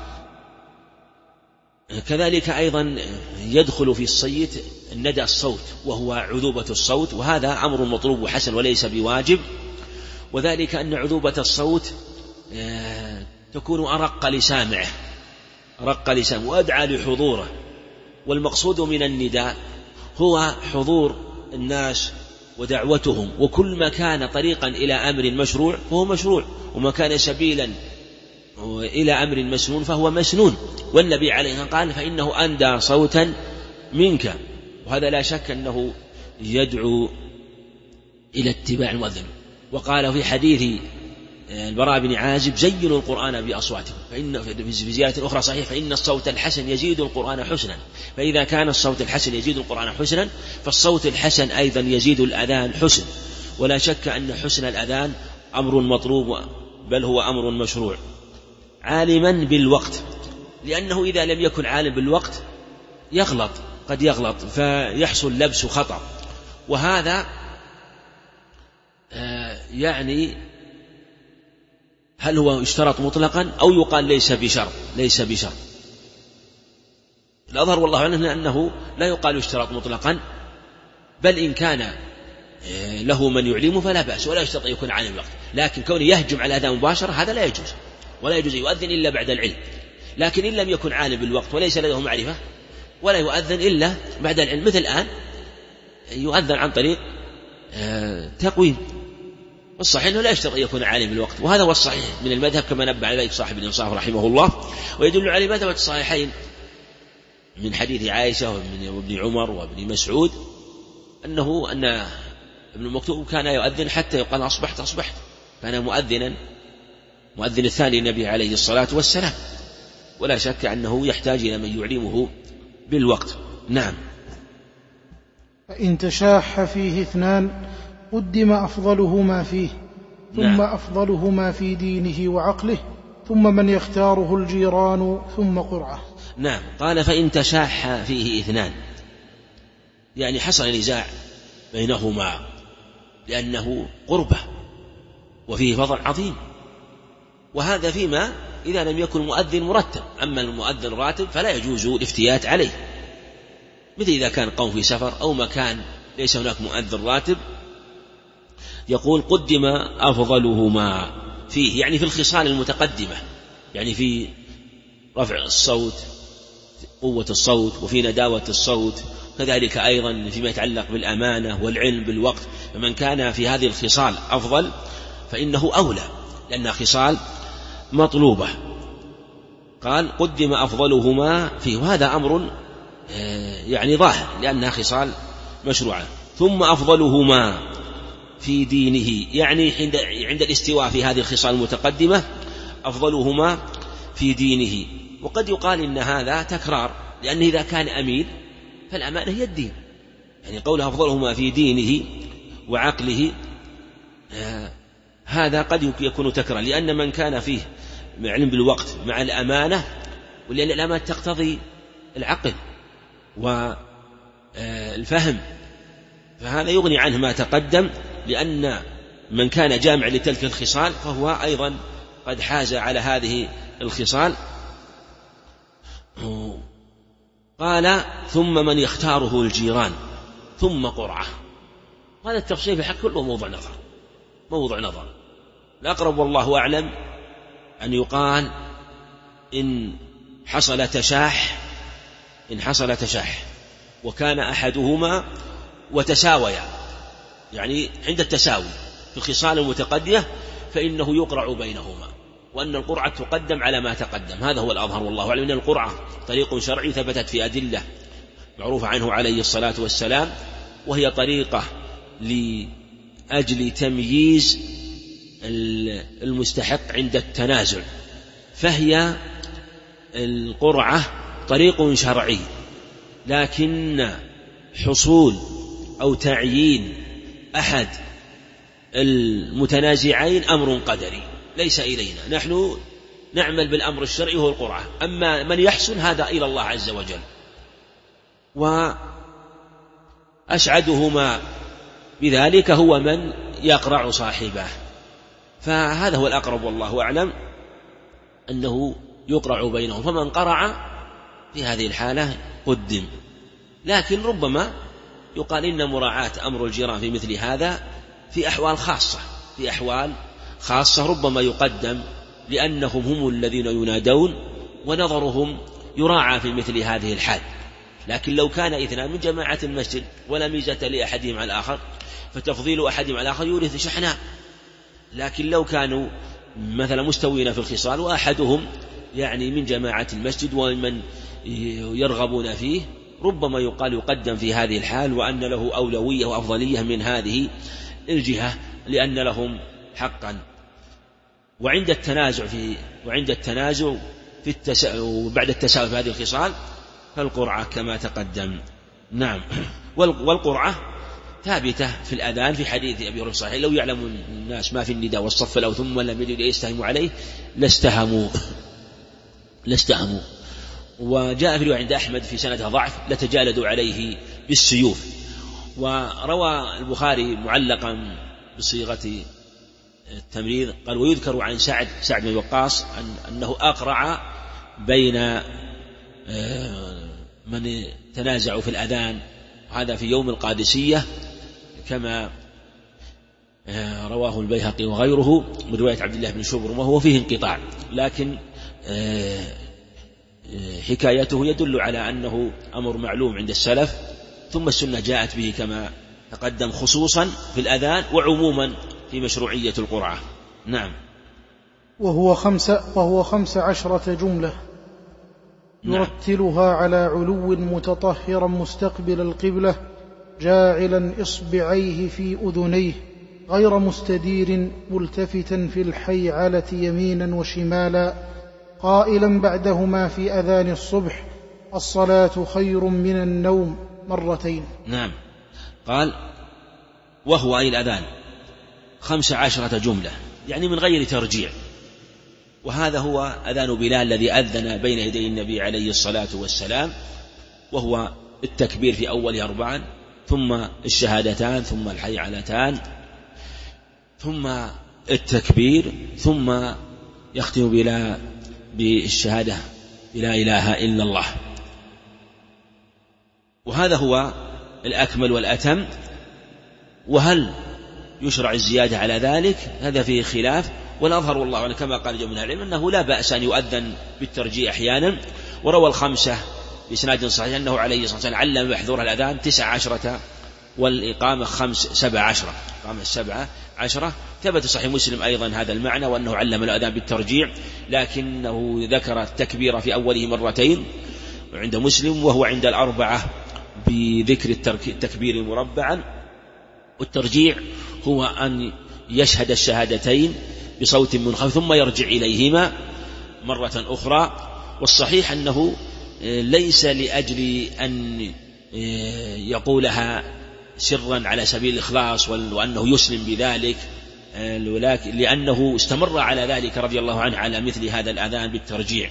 كذلك أيضا يدخل في الصيت ندى الصوت وهو عذوبة الصوت، وهذا أمر مطلوب وحسن وليس بواجب، وذلك أن عذوبة الصوت تكون أرق لسامعه وأدعى لحضوره. والمقصود من النداء هو حضور الناس ودعوتهم، وكل ما كان طريقا إلى أمر مشروع فهو مشروع، وما كان سبيلا إلى أمر مسنون فهو مسنون. والنبي عليه الصلاة والسلام قال فإنه أندى صوتا منك، وهذا لا شك أنه يدعو إلى اتباع المؤذن. وقال في حديث البراء بن عازب زينوا القرآن بأصواتكم، فإن في زيادة أخرى صحيح فإن الصوت الحسن يزيد القرآن حسنا، فإذا كان الصوت الحسن يزيد القرآن حسنا فالصوت الحسن أيضا يزيد الأذان حسن. ولا شك أن حسن الأذان أمر مطلوب بل هو أمر مشروع. عالما بالوقت، لأنه إذا لم يكن عالم بالوقت يغلط، قد يغلط فيحصل لبس خطأ، وهذا يعني هل هو اشترط مطلقا أو يقال ليس بشرط؟ ليس بشرط. الأظهر والله أعلم أنه لا يقال اشترط مطلقا، بل إن كان له من يعلمه فلا بأس، ولا يشترط أن يكون عالم بالوقت. لكن كونه يهجم على الأذان مباشرة هذا لا يجوز، ولا يجوز يؤذن إلا بعد العلم. لكن إن لم يكن عالم بالوقت وليس لديه معرفة ولا يؤذن إلا بعد العلم، مثل الآن يؤذن عن طريق تقويم، والصحيح أنه لا يشترط أن يكون عالم بالوقت، وهذا هو الصحيح من المذهب كما نبه على ذلك صاحب الإنصاف رحمه الله. ويدل على مذهب الصحيحين من حديث عائشة وابن عمر وابن مسعود أن ابن مكتوم كان يؤذن حتى يقال أصبحت أصبحت، كان مؤذن الثاني النبي عليه الصلاة والسلام. ولا شك أنه يحتاج إلى من يعلمه بالوقت. نعم. فإن تشاح فيه اثنان قدم أفضلهما فيه، ثم نعم. أفضلهما في دينه وعقله، ثم من يختاره الجيران، ثم قرعة. نعم. قال فإن تشاح فيه اثنان، يعني حصل نزاع بينهما لأنه قربة وفيه فضل عظيم، وهذا فيما إذا لم يكن مؤذن مرتب. أما المؤذن راتب فلا يجوز الافتيات عليه، مثل إذا كان قوم في سفر أو مكان ليس هناك مؤذن راتب، يقول قدم أفضلهما فيه، يعني في الخصال المتقدمة، يعني في رفع الصوت، قوة الصوت، وفي نداوة الصوت، كذلك أيضا فيما يتعلق بالأمانة والعلم بالوقت. فمن كان في هذه الخصال أفضل فإنه أولى، لأنها خصال مطلوبة. قال قدم أفضلهما فيه، وهذا أمر يعني ظاهر لأنها خصال مشروعة. ثم أفضلهما في دينه، يعني عند الاستواء في هذه الخصال المتقدمة أفضلهما في دينه. وقد يقال إن هذا تكرار، لأن إذا كان أمين فالأمانة هي الدين، يعني قول أفضلهما في دينه وعقله هذا قد يكون تكرار، لأن من كان فيه علم بالوقت مع الأمانة، ولأن الأمانة تقتضي العقل والفهم، فهذا يغني عنه ما تقدم، لأن من كان جامع لتلك الخصال فهو أيضا قد حاز على هذه الخصال. قال ثم من يختاره الجيران ثم قرعة. هذا التفصيل في الحق كله موضوع نظر. الأقرب والله أعلم أن يقال إن حصل تشاح وكان أحدهما وتساويا، يعني عند التساوي في الخصال المتقدمة فإنه يقرع بينهما، وأن القرعة تقدم على ما تقدم. هذا هو الأظهر والله أعلم. أن القرعة طريق شرعي ثبتت في أدلة معروفة عنه عليه الصلاة والسلام، وهي طريقة لأجل تمييز المستحق عند التنازل، فهي القرعة طريق شرعي، لكن حصول أو تعيين أحد المتنازعين أمر قدري ليس إلينا، نحن نعمل بالأمر الشرعي وهو القرعة، أما من يحسن هذا إلى الله عز وجل. وأسعدهما بذلك هو من يقرع صاحبه، فهذا هو الأقرب والله أعلم أنه يقرع بينهم، فمن قرع في هذه الحالة قدم. لكن ربما يقال إن مراعاة أمر الجيران في مثل هذا في أحوال خاصة ربما يقدم، لأنهم هم الذين ينادون ونظرهم يراعى في مثل هذه الحال. لكن لو كان اثنان من جماعة المسجد ولا ميزة لأحدهم على الآخر فتفضيل أحدهم على الآخر يورث شحناء. لكن لو كانوا مثلا مستوين في الخصال وأحدهم يعني من جماعة المسجد ومن يرغبون فيه، ربما يقال يقدم في هذه الحال وأن له أولوية وأفضلية من هذه الجهة لأن لهم حقا. وعند التنازع وبعد التساوي في هذه الخصال فالقرعة كما تقدم. نعم. والقرعة ثابتة في الأذان في حديث أبي هريرة الصحيح: لو يعلم الناس ما في النداء والصف الأول ثم لم يجدوا يستهموا عليه لاستهموا. وجاء في رواية عند أحمد في سندها ضعف: لتجالدوا عليه بالسيوف. وروى البخاري معلقا بصيغة التمريض قال: ويذكر عن سعد بن وقاص أنه أقرع بين من تنازعوا في الأذان، هذا في يوم القادسية كما رواه البيهقي وغيره من رواية عبد الله بن شبرمة، وهو فيه انقطاع، لكن حكايته يدل على أنه أمر معلوم عند السلف، ثم السنة جاءت به كما تقدم خصوصا في الأذان وعموما في مشروعية القرعة. نعم. وهو 15 جملة يرتلها على علو متطهرا مستقبل القبلة جاعلا إصبعيه في أذنيه غير مستدير ملتفتا في الحيعلة يمينا وشمالا قائلا بعدهما في أذان الصبح: الصلاة خير من النوم مرتين. نعم. قال: وهو أي الأذان 15 جملة، يعني من غير ترجيع. وهذا هو أذان بلال الذي أذن بين يدي النبي عليه الصلاة والسلام، وهو التكبير في أول 4، ثم الشهادتان، ثم الحيعلتان، ثم التكبير، ثم يختم بالشهادة لا إله إلا الله. وهذا هو الأكمل والأتم. وهل يشرع الزيادة على ذلك؟ هذا فيه خلاف، والأظهر والله أعلم كما قال جمهور العلم أنه لا بأس أن يؤذن بالترجيع أحيانا. وروى الخمسة بإسناد صحيح أنه عليه الصلاة والسلام علم بحضور الأذان 19 والإقامة 17. إقامة 17 ثبت صحيح مسلم أيضا هذا المعنى، وأنه علم الأذان بالترجيع، لكنه ذكر التكبير في أوله مرتين عند مسلم، وهو عند 4 بذكر التكبير مربعا. والترجيع هو أن يشهد الشهادتين بصوت منخفض ثم يرجع إليهما مرة أخرى. والصحيح أنه ليس لأجل أن يقولها سرا على سبيل الإخلاص وأنه يسلم بذلك، ولكن لأنه استمر على ذلك رضي الله عنه على مثل هذا الأذان بالترجيع.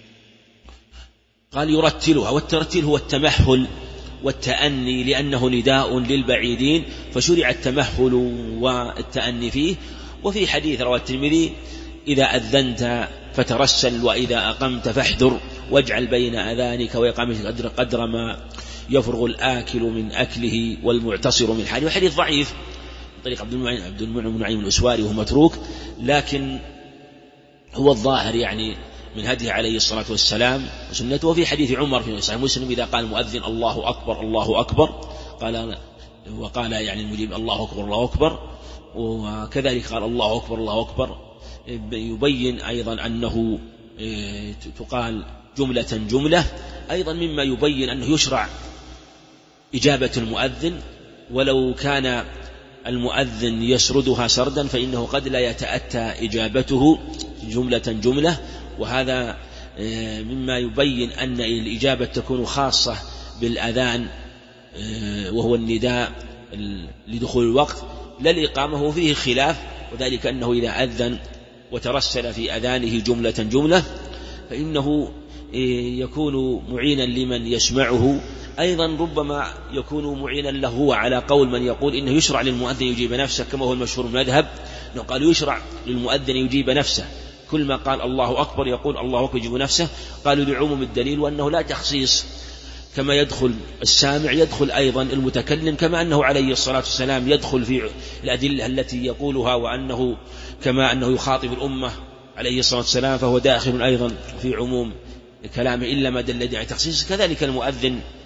قال: يرتلها، والترتيل هو التمهل والتأني، لأنه نداء للبعيدين فشرع التمهل والتأني فيه. وفي حديث رواه الترمذي: إذا أذنت فترسل، وإذا أقمت فاحذر، واجعل بين أذانك وإقامتك قدر ما يفرغ الآكل من أكله والمعتصر من حاله. وحديث ضعيف من طريق عبد المنعم بن نعيم الأسواري وهو متروك، لكن هو الظاهر يعني من هديه عليه الصلاة والسلام وسنته. وفي حديث عمر في صحيح مسلم: إذا قال المؤذن الله أكبر الله أكبر، وقال يعني المجيب الله أكبر الله أكبر، وكذلك قال الله أكبر الله أكبر، يبين أيضا أنه تقال جملة جملة. أيضا مما يبين أنه يشرع إجابة المؤذن، ولو كان المؤذن يسردها سردا فإنه قد لا يتأتى إجابته جملة جملة. وهذا مما يبين أن الإجابة تكون خاصة بالأذان وهو النداء لدخول الوقت، لا الإقامة. وفيه خلاف، وذلك أنه إذا أذن وترسل في أذانه جملة جملة فإنه يكون معينا لمن يسمعه. أيضا ربما يكون معينا له على قول من يقول إنه يشرع للمؤذن يجيب نفسه، كما هو المشهور من المذهب أنه قالوا يشرع للمؤذن يجيب نفسه، كل ما قال الله أكبر يقول الله أكبر يجيب نفسه. قالوا لعموم الدليل، وأنه لا تخصيص، كما يدخل السامع يدخل أيضا المتكلم، كما أنه عليه الصلاة والسلام يدخل في الأدلة التي يقولها، وأنه كما أنه يخاطب الأمة عليه الصلاة والسلام فهو داخل أيضا في عموم كلامه إلا ما دل على تخصيص. كذلك المؤذن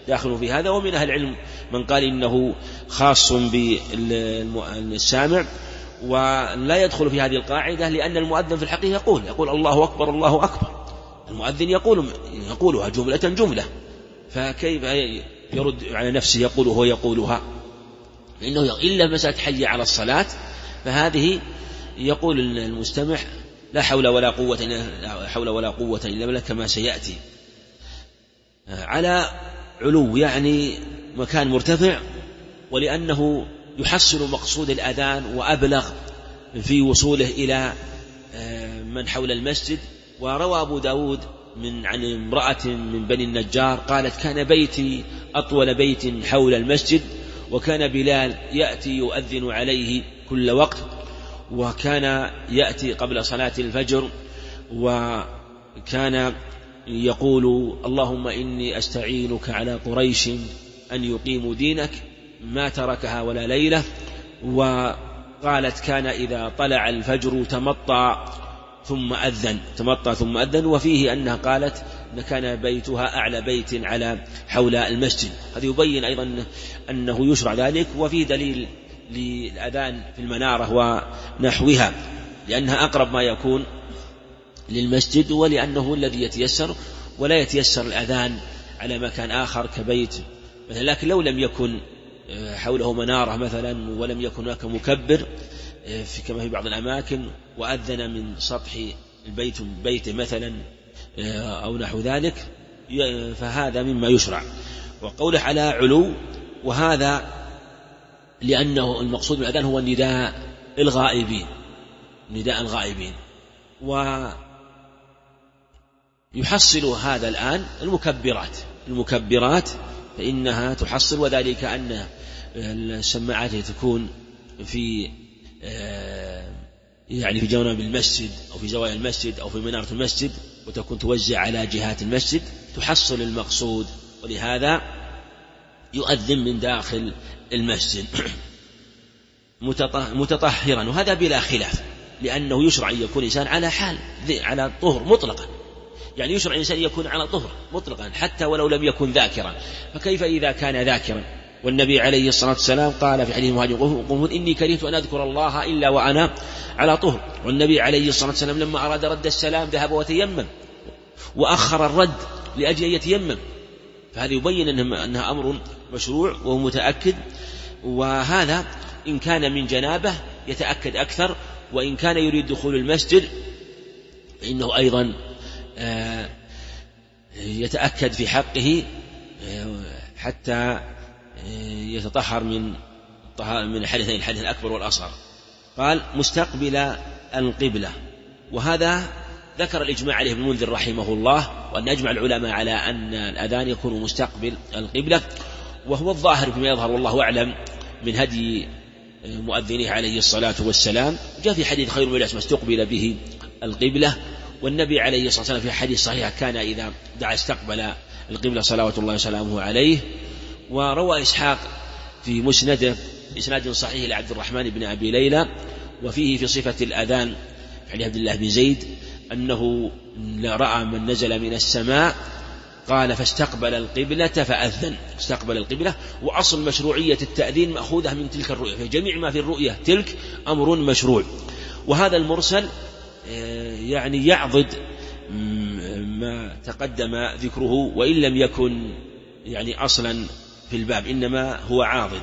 داخل في هذا. ومن أهل العلم من قال إنه خاص بالسامع ولا يدخل في هذه القاعدة، لأن المؤذن في الحقيقة يقول الله أكبر الله أكبر، المؤذن يقولها جملة، فكيف يرد على نفسه يقول هو يقولها؟ إنه إلا مسألة حي على الصلاة فهذه يقول المستمع لا حول ولا قوة إلا بالله كما سيأتي. على علو يعني مكان مرتفع، ولأنه يحصل مقصود الأذان وأبلغ في وصوله إلى من حول المسجد. وروى أبو داود عن امرأة من بني النجار قالت كان بيتي أطول بيت حول المسجد، وكان بلال يأتي يؤذن عليه كل وقت، وكان يأتي قبل صلاة الفجر، وكان يقول اللهم إني أستعينك على قريش أن يقيموا دينك ما تركها ولا ليلة. وقالت كان إذا طلع الفجر تمطى ثم أذن، وفيه أنها قالت أن كان بيتها أعلى بيت على حول المسجد. هذا يبين أيضا أنه يشرع ذلك، وفيه دليل للأذان في المنارة ونحوها لأنها أقرب ما يكون للمسجد، ولأنه الذي يتيسر، ولا يتيسر الأذان على مكان آخر كبيت مثلا. لكن لو لم يكن حوله منارة مثلا ولم يكن هناك مكبر كما في بعض الأماكن وأذن من سطح البيت بيته مثلا أو نحو ذلك فهذا مما يشرع. وقوله على علو، وهذا لأنه المقصود بالأذان هو نداء الغائبين، ويحصل هذا الآن المكبرات فإنها تحصل، وذلك أن السماعات تكون في يعني في جوانب المسجد أو في زوايا المسجد أو في منارة المسجد، وتكون توزع على جهات المسجد تحصل المقصود، ولهذا يؤذن من داخل المسجد متطهرا. وهذا بلا خلاف، لأنه يشرع أن يكون إنسان على حال على طهر مطلقا، يعني يشرع الإنسان يكون على طهر مطلقا حتى ولو لم يكن ذاكرا، فكيف إذا كان ذاكرا؟ والنبي عليه الصلاة والسلام قال في حديث المهاجر قل إني كرهت أن أذكر الله إلا وأنا على طهر. والنبي عليه الصلاة والسلام لما أراد رد السلام ذهب وتيمم وأخر الرد لأجل أن يتيمم، فهذا يبين أنها أمر مشروع وهو متأكد. وهذا إن كان من جنابه يتأكد أكثر، وإن كان يريد دخول المسجد فإنه أيضا يتأكد في حقه حتى يتطهر من الحدثين، الحدث الأكبر والأصغر. قال مستقبل القبلة، وهذا ذكر الإجماع عليه ابن المنذر رحمه الله، وأن أجمع العلماء على أن الأذان يكون مستقبل القبلة، وهو الظاهر بما يظهر والله أعلم من هدي مؤذنه عليه الصلاة والسلام. جاء في حديث خير من الناس ما استقبل به القبلة، والنبي عليه الصلاة والسلام في حديث صحيح كان إذا دعا استقبل القبلة صلوات الله وسلامه عليه. وروى إسحاق في مسنده إسناد صحيح لعبد الرحمن بن أبي ليلى وفيه في صفة الأذان عن عبد الله بن زيد أنه رأى من نزل من السماء قال فاستقبل القبلة فأذن، استقبل القبلة. وأصل مشروعية التأذين مأخوذة من تلك الرؤية، فجميع ما في الرؤية تلك أمر مشروع. وهذا المرسل يعني يعضد ما تقدم ذكره، وإن لم يكن يعني أصلا في الباب إنما هو عاضد.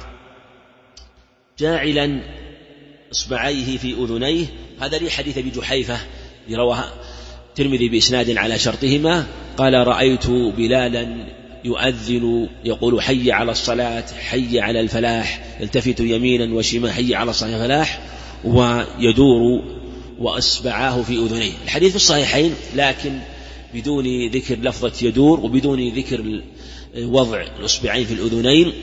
جاعلا إصبعيه في أذنيه، هذا لي حديث أبي جحيفة رواه الترمذي بإسناد على شرطهما قال رأيت بلالا يؤذن يقول حي على الصلاة حي على الفلاح، يلتفت يمينا وشمالا حي على الصلاة فلاح، ويدور وأصبعاه في أذنيه. الحديث في الصحيحين لكن بدون ذكر لفظة يدور وبدون ذكر وضع الأصبعين في الأذنين،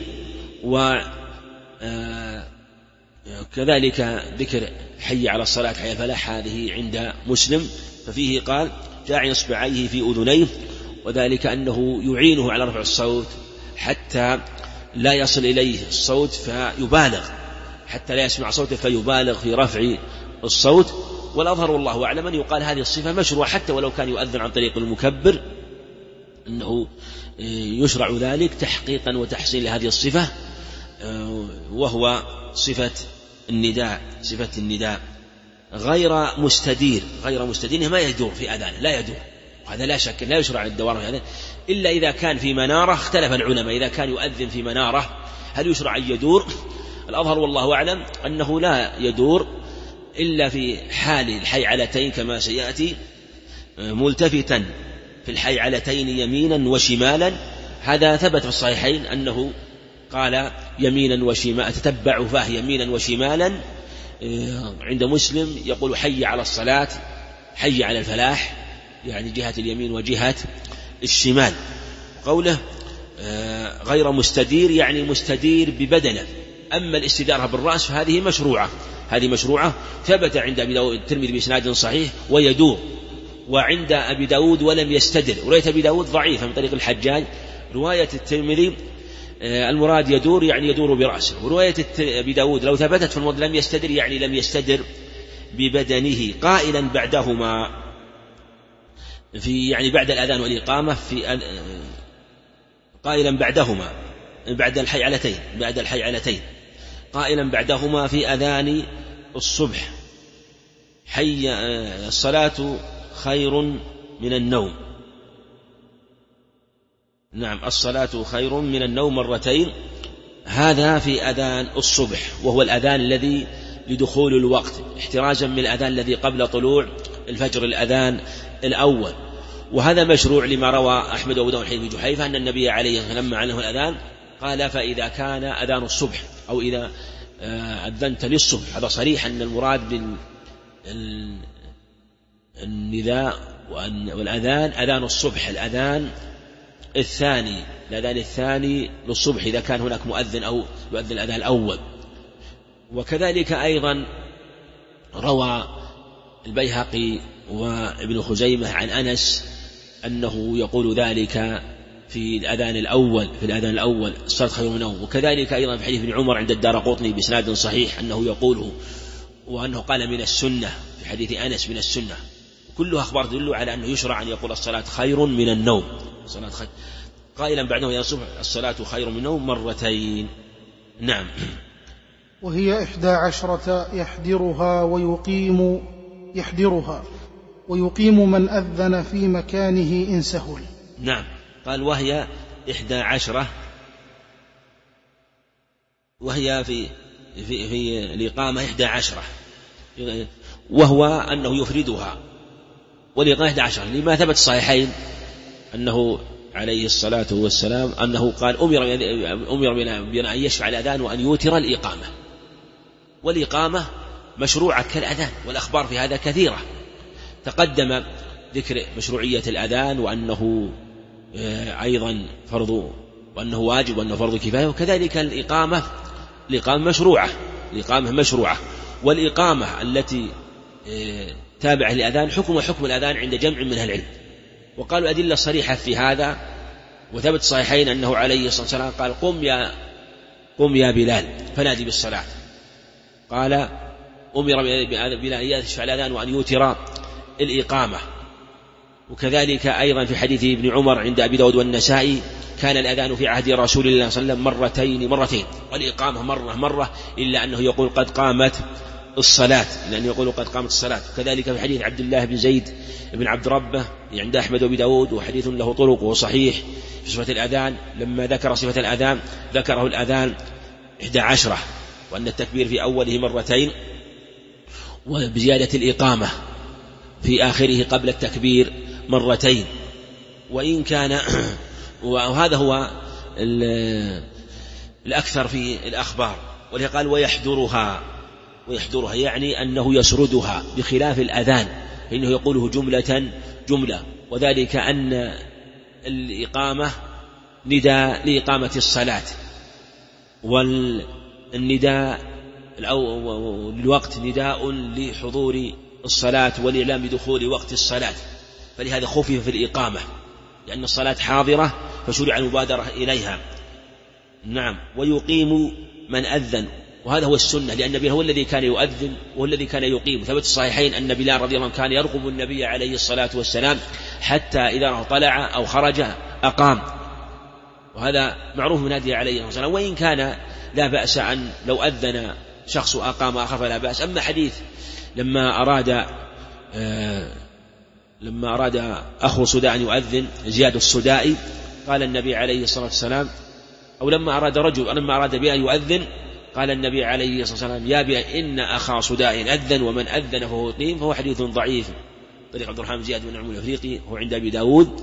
وكذلك ذكر حي على الصلاة حي على الفلاح هذه عند مسلم. ففيه قال جاعل إصبعيه في أذنيه، وذلك أنه يعينه على رفع الصوت حتى لا يصل إليه الصوت فيبالغ، حتى لا يسمع صوته فيبالغ في رفع الصوت. والأظهر والله أعلم أن يقال هذه الصفة مشروع حتى ولو كان يؤذن عن طريق المكبر، أنه يشرع ذلك تحقيقا وتحسين لهذه الصفة، وهو صفة النداء غير مستدير ما يدور في أذانه، لا يدور، وهذا لا شك لا يشرع الدوار في أذانه إلا إذا كان في منارة. اختلف العلماء إذا كان يؤذن في منارة هل يشرع أن يدور؟ الأظهر والله أعلم أنه لا يدور إلا في حال الحيعلتين كما سيأتي، ملتفتا في الحيعلتين يمينا وشمالا. هذا ثبت في الصحيحين أنه قال يمينا وشمالا، تتبع فاه يمينا وشمالا. عند مسلم يقول حي على الصلاة، حي على الفلاح، يعني جهة اليمين وجهة الشمال. قوله غير مستدير يعني مستدير ببدنه. أما الاستدارة بالرأس فهذه مشروعة ثبت عند أبي داود الترمذي بإسناد صحيح ويدور، وعند أبي داود ولم يستدر. رواية أبي داود ضعيفة من طريق الحجاج. رواية الترمذي المراد يدور يعني يدور برأسه. ورواية أبي داود لو ثبتت في الموضع لم يستدر يعني لم يستدر ببدنه. قائلا بعدهما يعني بعد الأذان والإقامة قائلا بعدهما بعد الحيعلتين قائلا بعدهما في أذان الصبح حي الصلاة خير من النوم. نعم، الصلاة خير من النوم مرتين. هذا في أذان الصبح، وهو الأذان الذي لدخول الوقت، احترازا من الأذان الذي قبل طلوع الفجر، الأذان الأول. وهذا مشروع لما روى أحمد وأبو داود عن ابن جحيفة أن النبي عليه الصلاة والسلام لما علمه الأذان قال فإذا كان أذان الصبح أو إذا أذنت للصبح. هذا صريح أن المراد بالنداء والأذان أذان الصبح، الأذان الثاني للصبح إذا كان هناك مؤذن أو يؤذن الأذان الأول. وكذلك أيضا روى البيهقي وابن خزيمة عن أنس أنه يقول ذلك في الأذان الأول الصلاة خير من النوم. وكذلك أيضا في حديث ابن عمر عند الدارقطني بإسناد صحيح أنه يقوله، وأنه قال من السنة في حديث أنس من السنة. كلها أخبار تدل على أنه يشرع أن يقول الصلاة خير من النوم، قائلا بعده يا صبح الصلاة خير من النوم مرتين. نعم. وهي 11 يحضرها ويقيم من أذن في مكانه إن سهل. نعم، قال وهي 11، وهي في الإقامة 11، وهو أنه يفردها والإقامة 11 لما ثبت الصحيحين أنه عليه الصلاة والسلام أنه قال أمر بأن يشفع الأذان وأن يوتر الإقامة، والإقامة مشروعة كالأذان، والأخبار في هذا كثيرة. تقدم ذكر مشروعية الأذان وأنه أيضا فرض، وأنه واجب وأنه فرض كفاية. وكذلك الإقامة مشروعة، والإقامة التي تابعة للأذان حكم الأذان عند جمع من أهل العلم. وقالوا أدلة صريحة في هذا، وثبت صحيحين أنه عليه الصلاة والسلام قال قم يا بلال فنادي بالصلاة. قال أمر بلال أن يشفع الأذان وأن يوتر الإقامة. وكذلك أيضا في حديث ابن عمر عند أبي داود والنسائي كان الأذان في عهد رسول الله صلى الله عليه وسلم مرتين والإقامة مرة، إلا أنه يقول قد قامت الصلاة، لأنه يقول قد قامت الصلاة. كذلك في حديث عبد الله بن زيد بن عبد ربه عند أحمد وأبي داود، وحديث له طرق وصحيح في صفة الأذان. لما ذكر صفة الأذان ذكره الأذان 11، وأن التكبير في أوله مرتين، وبزيادة الإقامة في آخره قبل التكبير مرتين. وإن كان وهذا هو الأكثر في الأخبار. ولهذا قال ويحضرها يعني أنه يسردها، بخلاف الأذان فإنه يقوله جملة، وذلك أن الإقامة نداء لإقامة الصلاة، والنداء للوقت نداء لحضور الصلاة والإعلام بدخول وقت الصلاة. فلهذا خفف في الإقامة لأن الصلاة حاضرة فشرع المبادرة إليها. نعم. ويقيم من أذن، وهذا هو السنة، لأن النبي هو الذي كان يؤذن وهو الذي كان يقيم. ثبت الصحيحين أن بلال رضي الله عنه كان يرقب النبي عليه الصلاة والسلام حتى إذا طلع أو خرج أقام، وهذا معروف من هديه عليه الصلاة والسلام. وإن كان لا بأس أن لو أذن شخص أقام آخر فلا بأس. أما حديث لما أراد أخو صداع أن يؤذن، زياد الصدائي، قال النبي عليه الصلاة والسلام، أو لما أراد بأن يؤذن قال النبي عليه الصلاة والسلام: يا بي إن أخا صداع أذن ومن أذن فهو يقيم. فهو حديث ضعيف طريق عبد الرحمن زياد بن نعيم الأفريقي، هو عند أبي داود.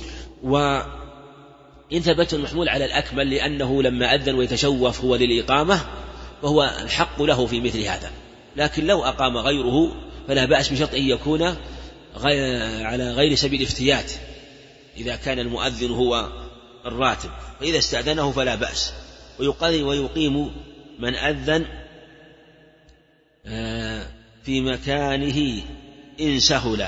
وإن ثبت المحمول على الأكمل، لأنه لما أذن ويتشوف هو للإقامة فهو الحق له في مثل هذا. لكن لو أقام غيره فلا بأس، بشرط أن يكون على غير سبيل الافتيات، إذا كان المؤذن هو الراتب، فإذا استأذنه فلا بأس. ويقيم من أذن في مكانه إن سهل،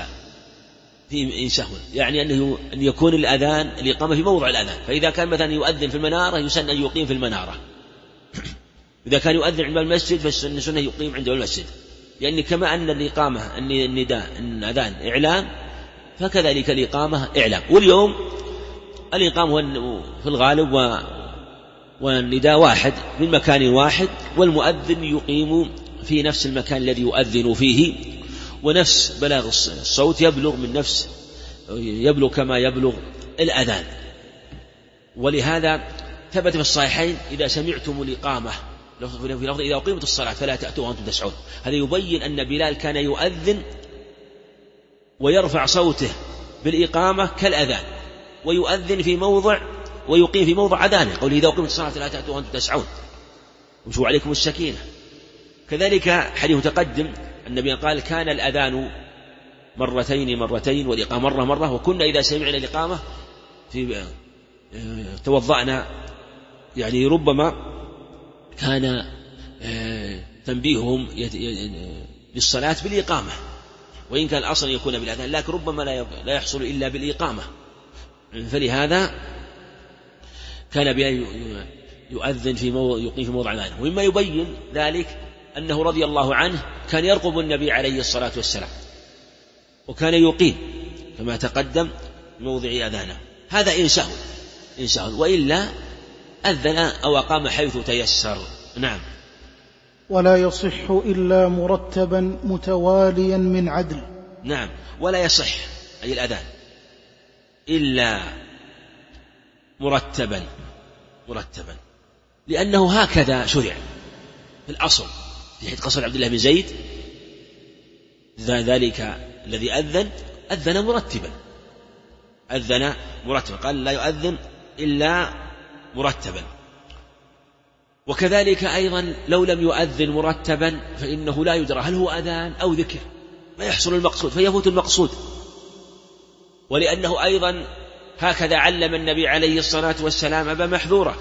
يعني أن يكون الإقامة في موضع الأذان. فإذا كان مثلا يؤذن في المنارة يسن أن يقيم في المنارة، إذا كان يؤذن عند المسجد فالسنة يقيم عند المسجد، لأن كما أن الإقامة الأذان إعلام، فكذلك الإقامة إعلام. واليوم الإقامة في الغالب والنداء واحد من مكان واحد، والمؤذن يقيم في نفس المكان الذي يؤذن فيه، ونفس بلاغ الصوت يبلغ كما يبلغ الأذان. ولهذا ثبت في الصحيحين: إذا سمعتم الإقامة، في لفظ إذا أقيمت الصلاة فلا تأتوا وأنتم تسعون. هذا يبين أن بلال كان يؤذن ويرفع صوته بالإقامة كالأذان، ويؤذن في موضع ويقيم في موضع أذانه، قوله: إذا أقيمت الصلاة فلا تأتوا وأنتم تسعون وامشوا عليكم السكينة. كذلك حديث تقدم النبي قال: كان الأذان مرتين والإقامة مرة، وكنا إذا سمعنا الإقامة توضأنا. يعني ربما كان تنبيههم للصلاة بالإقامة، وإن كان الأصل يكون بالأذان، لكن ربما لا يحصل إلا بالإقامة. فلهذا كان يؤذن يقيم في موضع أذانه. ومما يبين ذلك أنه رضي الله عنه كان يرقب النبي عليه الصلاة والسلام، وكان يقيم كما تقدم موضع أذانه. هذا إن سهل، وإلا أذن أو أقام حيث تيسر. نعم. ولا يصح إلا مرتبا متواليا من عدل. نعم، ولا يصح أي الأذان إلا مرتبا، لأنه هكذا شرع في الأصل. في حديث قصر عبد الله بن زيد ذلك الذي أذن مرتبا، قال: لا يؤذن إلا مرتبا. وكذلك أيضا لو لم يؤذن مرتبا فإنه لا يدرى هل هو أذان أو ذكر، ما يحصل المقصود فيفوت المقصود. ولأنه أيضا هكذا علم النبي عليه الصلاة والسلام أبا محذورة.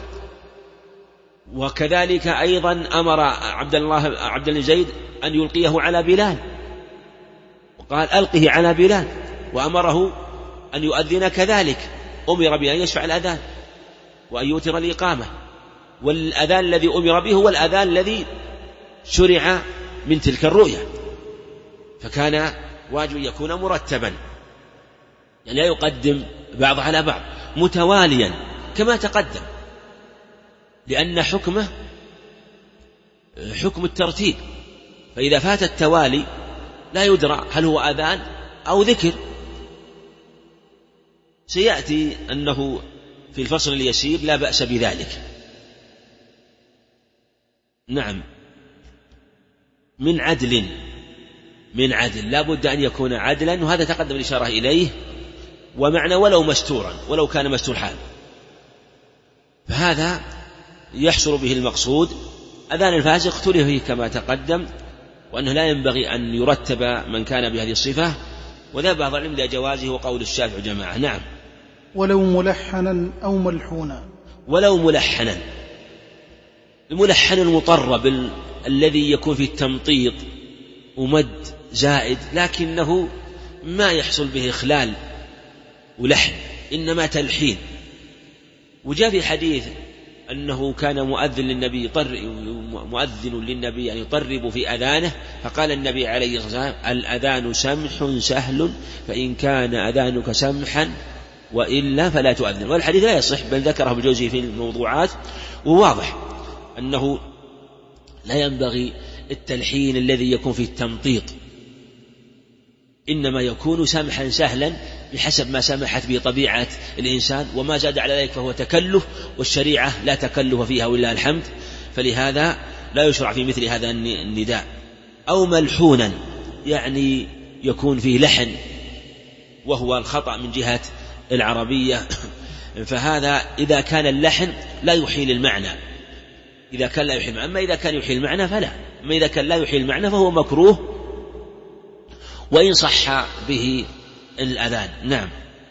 وكذلك أيضا أمر عبد الله زيد أن يلقيه على بلال، وقال: ألقه على بلال، وأمره أن يؤذن كذلك، أمر بأن يشفع الأذان وأن يوتر الإقامة. والأذان الذي أمر به هو الأذان الذي شرع من تلك الرؤية، فكان واجب يكون مرتبا، يعني لا يقدم بعض على بعض، متواليا كما تقدم، لأن حكمه حكم الترتيب. فإذا فات التوالي لا يدرى هل هو أذان أو ذكر. سيأتي أنه في الفصل اليسير لا بأس بذلك. نعم، من عدل لا بد أن يكون عدلا، وهذا تقدم الإشارة إليه. ومعنى ولو مستورا، ولو كان مستور حال، فهذا يحصل به المقصود. أذان الفاسق اختلف فيه كما تقدم، وأنه لا ينبغي أن يرتب من كان بهذه الصفة، وذهب بعض العلم إلى جوازه وقول الشافعي وجماعة. نعم. ولو ملحنا أو ملحونا. ولو ملحنا، الملحن المطرب الذي يكون فيه التمطيط ومد زائد، لكنه ما يحصل به إخلال ولحن، إنما تلحين. وجاء في حديث أنه كان مؤذن للنبي يعني يطرب في أذانه، فقال النبي عليه الصلاة والسلام: الأذان سمح سهل، فإن كان أذانك سمحا وإلا فلا تؤذن. والحديث لا يصح، بل ذكره الجوزي في الموضوعات، وواضح أنه لا ينبغي التلحين الذي يكون فيه التمطيط، إنما يكون سمحا سهلا بحسب ما سمحت به طبيعة الإنسان، وما زاد على ذلك فهو تكلف، والشريعة لا تكلف فيها ولله الحمد، فلهذا لا يشرع في مثل هذا النداء. أو ملحونا يعني يكون فيه لحن، وهو الخطأ من جهة العربية، فهذا إذا كان اللحن لا يحيل المعنى، إذا كان لا يحيل، أما إذا كان يحيل المعنى فلا، أما إذا كان لا يحيل المعنى فهو مكروه وإن صح به الأذان. نعم.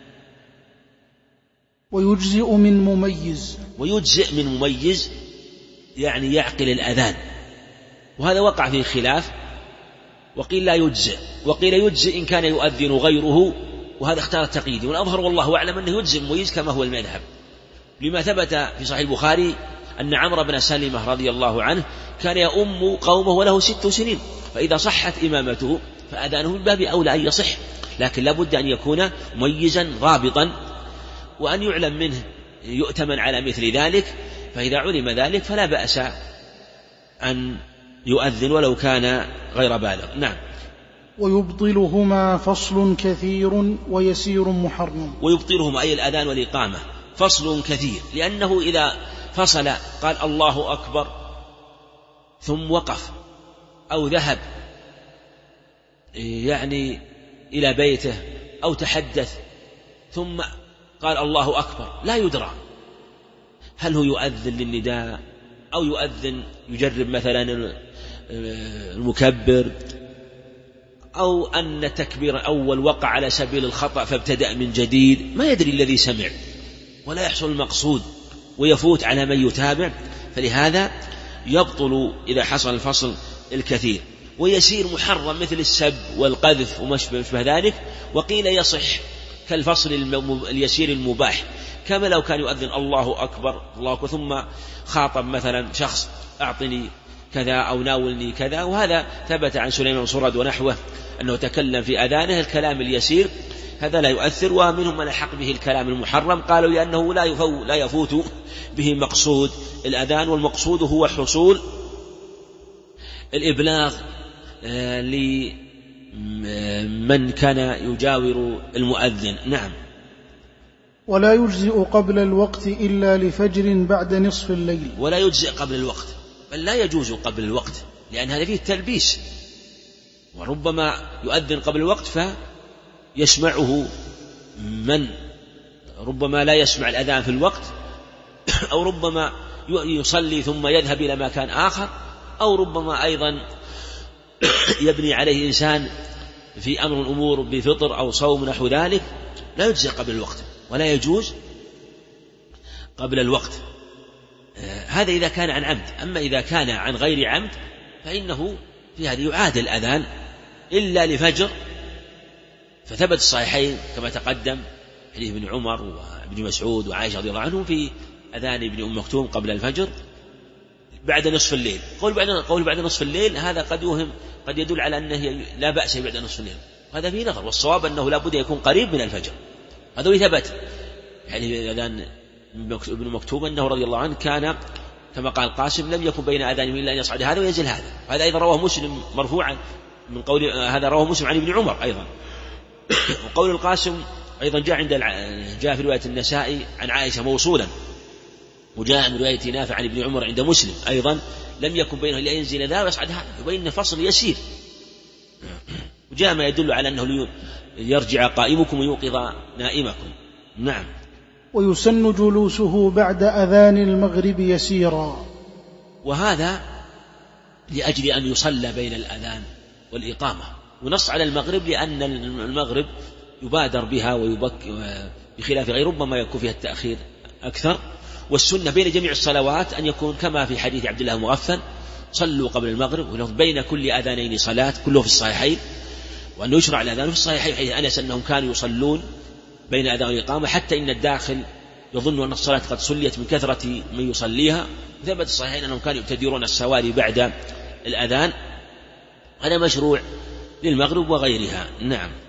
ويجزئ من مميز، ويجزئ من مميز يعني يعقل الأذان، وهذا وقع فيه خلاف، وقيل لا يجزئ، وقيل يجزئ إن كان يؤذن غيره، وهذا اختار التقييد، والأظهر والله أعلم أنه يجزئ مميز كما هو المذهب، لما ثبت في صحيح البخاري أن عمرو بن سلمة رضي الله عنه كان يؤم قومه وله 6 سنين، فإذا صحت إمامته فأذانه من باب أولى أن يصح، لكن لابد أن يكون مميزا ضابطا، وأن يعلم منه يؤتمن على مثل ذلك، فإذا علم ذلك فلا بأس أن يؤذن ولو كان غير بالغ. نعم. ويبطلهما فصل كثير ويسير محرم. ويبطلهما أي الأذان والإقامة فصل كثير، لأنه إذا فصل قال الله أكبر ثم وقف أو ذهب يعني إلى بيته أو تحدث ثم قال الله أكبر، لا يدرى هل هو يؤذن للنداء أو يؤذن يجرب مثلا المكبر، أو أن تكبير أول وقع على سبيل الخطأ فابتدأ من جديد، ما يدري الذي سمع ولا يحصل المقصود ويفوت على من يتابع، فلهذا يبطل إذا حصل الفصل الكثير. ويسير محرم مثل السب والقذف وما شبه ذلك، وقيل يصح كالفصل اليسير المباح، كما لو كان يؤذن الله أكبر الله أكبر ثم خاطب مثلا شخص أعطني كذا أو ناولني كذا، وهذا ثبت عن سليمان بن سرد ونحوه أنه تكلم في أذانه الكلام اليسير، هذا لا يؤثر. ومنهم من لحق به الكلام المحرم، قالوا لأنه لا يفوت به مقصود الأذان، والمقصود هو حصول الإبلاغ لمن كان يجاور المؤذن. نعم. ولا يجزئ قبل الوقت إلا لفجر بعد نصف الليل. ولا يجزئ قبل الوقت، بل لا يجوز قبل الوقت، لأن هذا فيه التلبيس، وربما يؤذن قبل الوقت فيسمعه من ربما لا يسمع الأذان في الوقت، أو ربما يصلي ثم يذهب إلى مكان آخر، أو ربما أيضا يبني عليه إنسان في أمر الأمور بفطر أو صوم نحو ذلك، لا يجزئ قبل الوقت ولا يجوز قبل الوقت. هذا إذا كان عن عمد. أما إذا كان عن غير عمد فإنه في هذا يعاد الأذان إلا لفجر، فثبت الصحيحين كما تقدم حديث ابن عمر وابن مسعود وعائشة رضي الله عنهم في أذان ابن أم مكتوم قبل الفجر بعد نصف الليل. قول بعد نصف الليل هذا قد يدل على أنه لا بأس بعد نصف الليل، هذا فيه نظر، والصواب أنه لا بد يكون قريب من الفجر، هذا ثبت يعني أذان ابن مكتوم أنه رضي الله عنه كان كما قال القاسم لم يكن بين أذانهم إلا أن يصعد هذا وينزل هذا. هذا أيضا رواه مسلم مرفوعا من قول هذا رواه مسلم عن ابن عمر أيضا. وقول القاسم أيضا جاء في رواية النسائي عن عائشة موصولا، وجاء من رواية نافع عن ابن عمر عند مسلم أيضا لم يكن بينه إلا ينزل ذا ويصعد هذا، وبين فصل يسير. وجاء ما يدل على أنه يرجع قائمكم ويوقظ نائمكم. نعم. ويسن جلوسه بعد أذان المغرب يسيرا، وهذا لأجل أن يصلى بين الأذان والإقامة، ونص على المغرب لأن المغرب يبادر بها بخلاف غير ربما يكون فيها التأخير أكثر. والسنة بين جميع الصلوات أن يكون كما في حديث عبد الله مغفل صلوا قبل المغرب، وبين كل أذانين صلاة، كله في الصحيحين، وأنه يشرع الأذان في الصحيحين حيث أنس أنهم كانوا يصلون بين الأذان والإقامة حتى إن الداخل يظن أن الصلاة قد صليت من كثرة من يصليها. ثبت الصحيحين أنهم كانوا يبتدرون السواري بعد الأذان، هذا مشروع للمغرب وغيرها. نعم.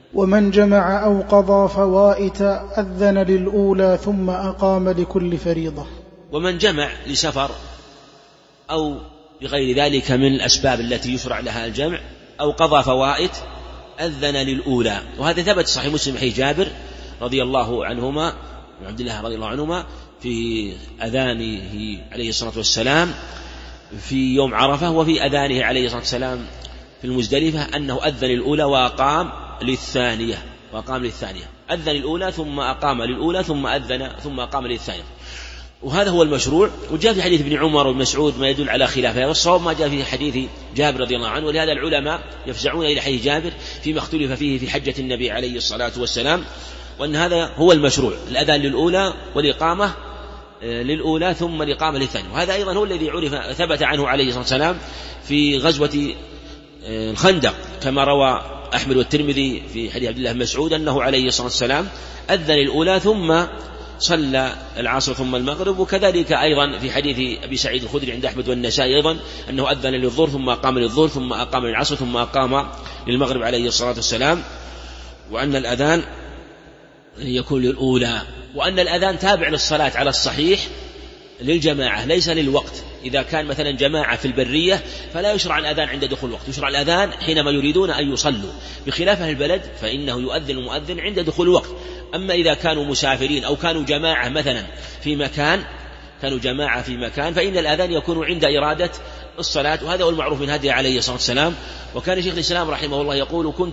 ومن جمع أو قضى فوائت أذن للأولى ثم أقام لكل فريضة. ومن جمع لسفر أو بغير ذلك من الأسباب التي يشرع لها الجمع أو قضى فوائت أذن للأولى. وهذا ثبت صحيح مسلم حديث جابر رضي الله عنهما وعبد الله رضي الله عنهما في أذانه عليه الصلاة والسلام في يوم عرفة، وفي أذانه عليه الصلاة والسلام في المزدلفة أنه أذن للأولى وأقام للثانية. أذن للأولى ثم أقام للأولى ثم أذن ثم أقام للثانية، وهذا هو المشروع. وجاء في حديث ابن عمر وابن مسعود ما يدل على خلافه، والصواب ما جاء في حديث جابر رضي الله عنه. ولهذا العلماء يفزعون إلى حديث جابر فيما اختلف فيه في حجة النبي عليه الصلاة والسلام، وأن هذا هو المشروع، الأذان للأولى والإقامة للأولى ثم الإقامة للثانية. وهذا أيضا هو الذي عرف ثبت عنه عليه الصلاة والسلام في غزوة الخندق، كما روى أحمد والترمذي في حديث عبد الله بن مسعود أنه عليه الصلاة والسلام أذن للأولى ثم صلى العصر ثم المغرب. وكذلك أيضا في حديث أبي سعيد الخدري عند أحمد والنسائي أيضا أنه أذن للظهر ثم أقام للظهر ثم أقام للعصر ثم أقام للمغرب عليه الصلاة والسلام. وأن الأذان يكون للأولى، وأن الأذان تابع للصلاة على الصحيح للجماعة ليس للوقت. إذا كان مثلا جماعة في البرية فلا يشرع الأذان عند دخول الوقت، يشرع الأذان حينما يريدون أن يصلوا، بخلاف أهل البلد فإنه يؤذن المؤذن عند دخول الوقت. أما إذا كانوا مسافرين أو كانوا جماعة مثلا في مكان فإن الأذان يكون عند إرادة الصلاة، وهذا هو المعروف من هديه عليه الصلاة والسلام. وكان شيخ الإسلام رحمه الله يقول: كنت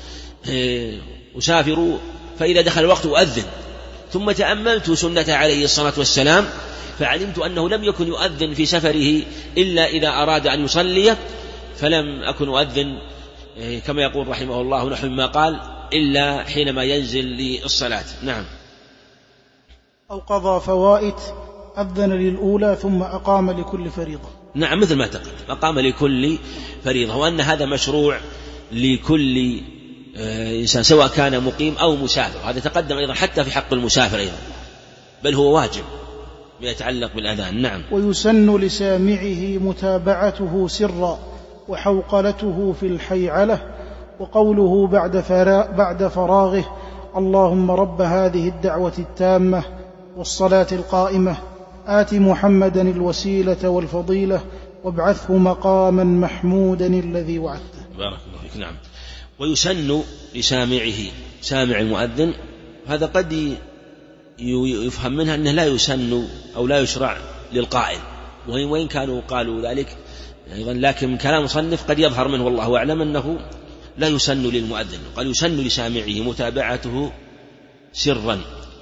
أسافر فإذا دخل الوقت أؤذن، ثم تأملت سنته عليه الصلاة والسلام فعلمت أنه لم يكن يؤذن في سفره إلا إذا أراد أن يصلي، فلم أكن أؤذن كما يقول رحمه الله نحو ما قال إلا حينما ينزل للصلاة. نعم. أو قضى فوائت أذن للأولى ثم أقام لكل فريضة. نعم، مثل ما تقدم أقام لكل فريضة، وأن هذا مشروع لكل إنسان سواء كان مقيم أو مسافر. هذا تقدم أيضا حتى في حق المسافر أيضا، بل هو واجب ما يتعلق بالأذان. نعم. ويسن لسامعه متابعته سرا وحوقلته في الحيعلة، وقوله بعد فراغه: اللهم رب هذه الدعوة التامة والصلاة القائمة آت محمدا الوسيلة والفضيلة وابعثه مقاما محمودا الذي وعدته. بارك الله فيك. نعم. ويسن لسامعه، سامع المؤذن، هذا قد يفهم منها أنه لا يسن أو لا يشرع للقائل، وإن كانوا قالوا ذلك أيضا، لكن من كلام مصنف قد يظهر منه والله أعلم أنه لا يسن للمؤذن. قال يسن لسامعه متابعته سرا.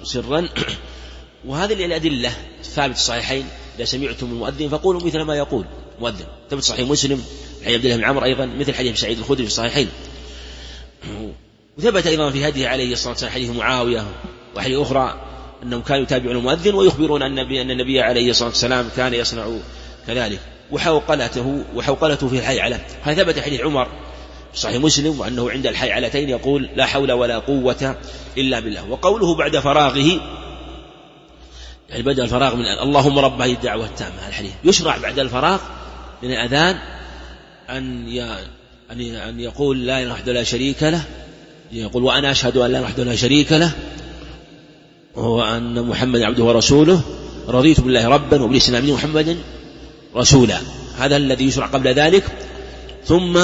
وهذه الأدلة ثابت الصحيحين: إذا سمعتم المؤذن فقولوا مثل ما يقول مؤذن. ثبت صحيح مسلم حديث عبد الله بن عمرو أيضا مثل حديث سعيد الخدري في الصحيحين. وثبت أيضا في هديه عليه الصلاة والسلام حديث معاوية وحديث أخرى أنهم كانوا يتابعون المؤذن ويخبرون أن النبي عليه الصلاة والسلام كان يصنع كذلك. وحوقلته في الحيعلة، هذا ثبت حديث عمر في صحيح مسلم وأنه عند الحيعلتين يقول: لا حول ولا قوة إلا بالله. وقوله بعد فراغه، يعني بدأ الفراغ من اللهم رب هذه الدعوة التامة، الحديث يشرع بعد الفراغ من الأذان أن يقول لا إله وحده لا شريك له، يقول وأنا أشهد أن لا إله وحده لا شريك له وأن محمدا عبده ورسوله، رضيت بالله ربا وبالإسلام محمدا رسولا. هذا الذي يشرع قبل ذلك. ثم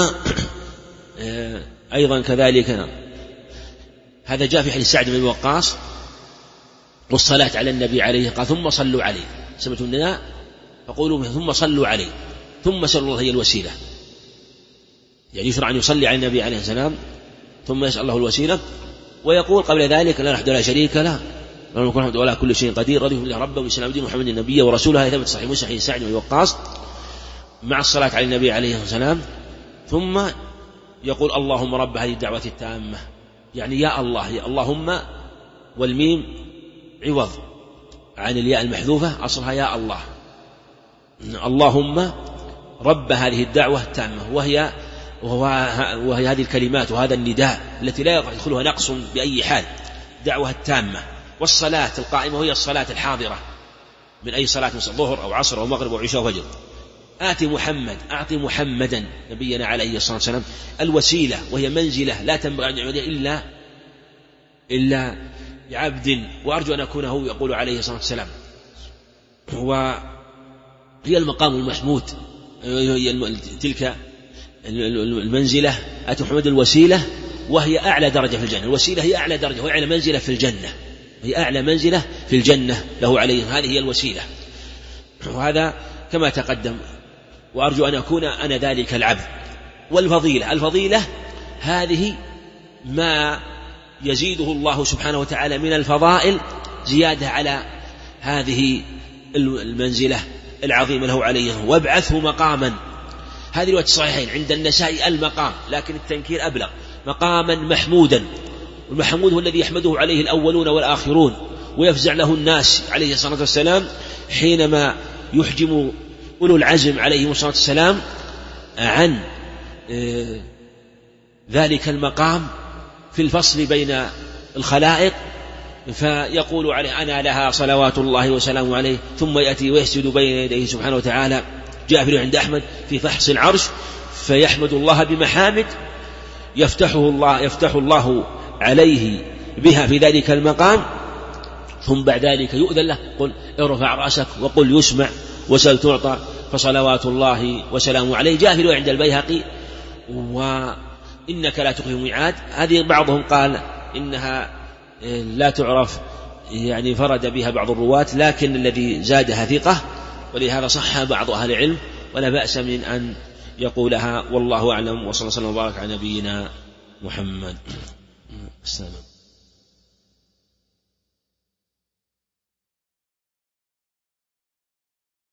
أيضا كذلك هذا جاء في حديث سعد بن وقاص: والصلاة على النبي عليه، قال ثم صلوا عليه. سمعتم النداء فقولوا ثم صلوا عليه ثم سألوا الله هي الوسيلة، يعني يشرع أن يصلي على النبي عليه السلام ثم يسأل الله الوسيلة، ويقول قبل ذلك لا نحن لا شريك له ولا كل شيء قدير، رضي بالله ربا وبالإسلام دين محمد النبي ورسوله. هذا ثبت صحيح مسلم حديث سعد بن وقاص مع الصلاة على النبي عليه السلام. ثم يقول اللهم رب هذه الدعوة التامة، يعني يا الله، يا اللهم، والميم عوض عن الياء المحذوفة أصلها يا الله. اللهم رب هذه الدعوة التامة، وهي هذه الكلمات وهذا النداء التي لا يدخلها نقص بأي حال، دعوة التامة. والصلاة القائمة وهي الصلاة الحاضرة من أي صلاة، مثل ظهر أو عصر أو مغرب أو عشاء وفجر. آتي محمد، أعطي محمدا نبينا عليه الصلاة والسلام الوسيلة، وهي منزلة لا تنبغي أن يعود إلا إلا لعبد، وأرجو أن أكون هو يقول عليه الصلاة والسلام. وهي المقام المحمود، تلك المنزلة آت محمد الوسيلة، وهي أعلى درجة في الجنة. الوسيلة هي أعلى درجة وأعلى منزلة في الجنة، هي أعلى منزلة في الجنة له عليه، هذه هي الوسيلة. وهذا كما تقدم، وأرجو أن أكون أنا ذلك العبد. والفضيلة، الفضيلة هذه ما يزيده الله سبحانه وتعالى من الفضائل زيادة على هذه المنزلة العظيمة له عليه. وابعثه مقاما، هذه رواية الصحيحين عند النسائي المقام، لكن التنكير أبلغ، مقاما محمودا. والمحمود هو الذي يحمده عليه الأولون والآخرون ويفزع له الناس عليه الصلاة والسلام حينما يحجم أولو العزم عليهم الصلاة والسلام عن ذلك المقام في الفصل بين الخلائق، فيقول عليه أنا لها صلوات الله وسلامه عليه، ثم يأتي ويسجد بين يديه سبحانه وتعالى. جاء في عند أحمد في فحص العرش فيحمد الله بمحامد يفتح الله عليه بها في ذلك المقام، ثم بعد ذلك يؤذن له قل ارفع رأسك وقل يسمع وسل تعطى فصلوات الله وسلامه عليه. جاء في عند البيهقي وإنك لا تخلف الميعاد. هذه بعضهم قال إنها لا تعرف، يعني فرد بها بعض الرواة، لكن الذي زادها ثقة، ولهذا صح بعض أهل العلم، ولا بأس من أن يقولها، والله أعلم. وصلى الله وسلم وبارك على نبينا محمد. السلام.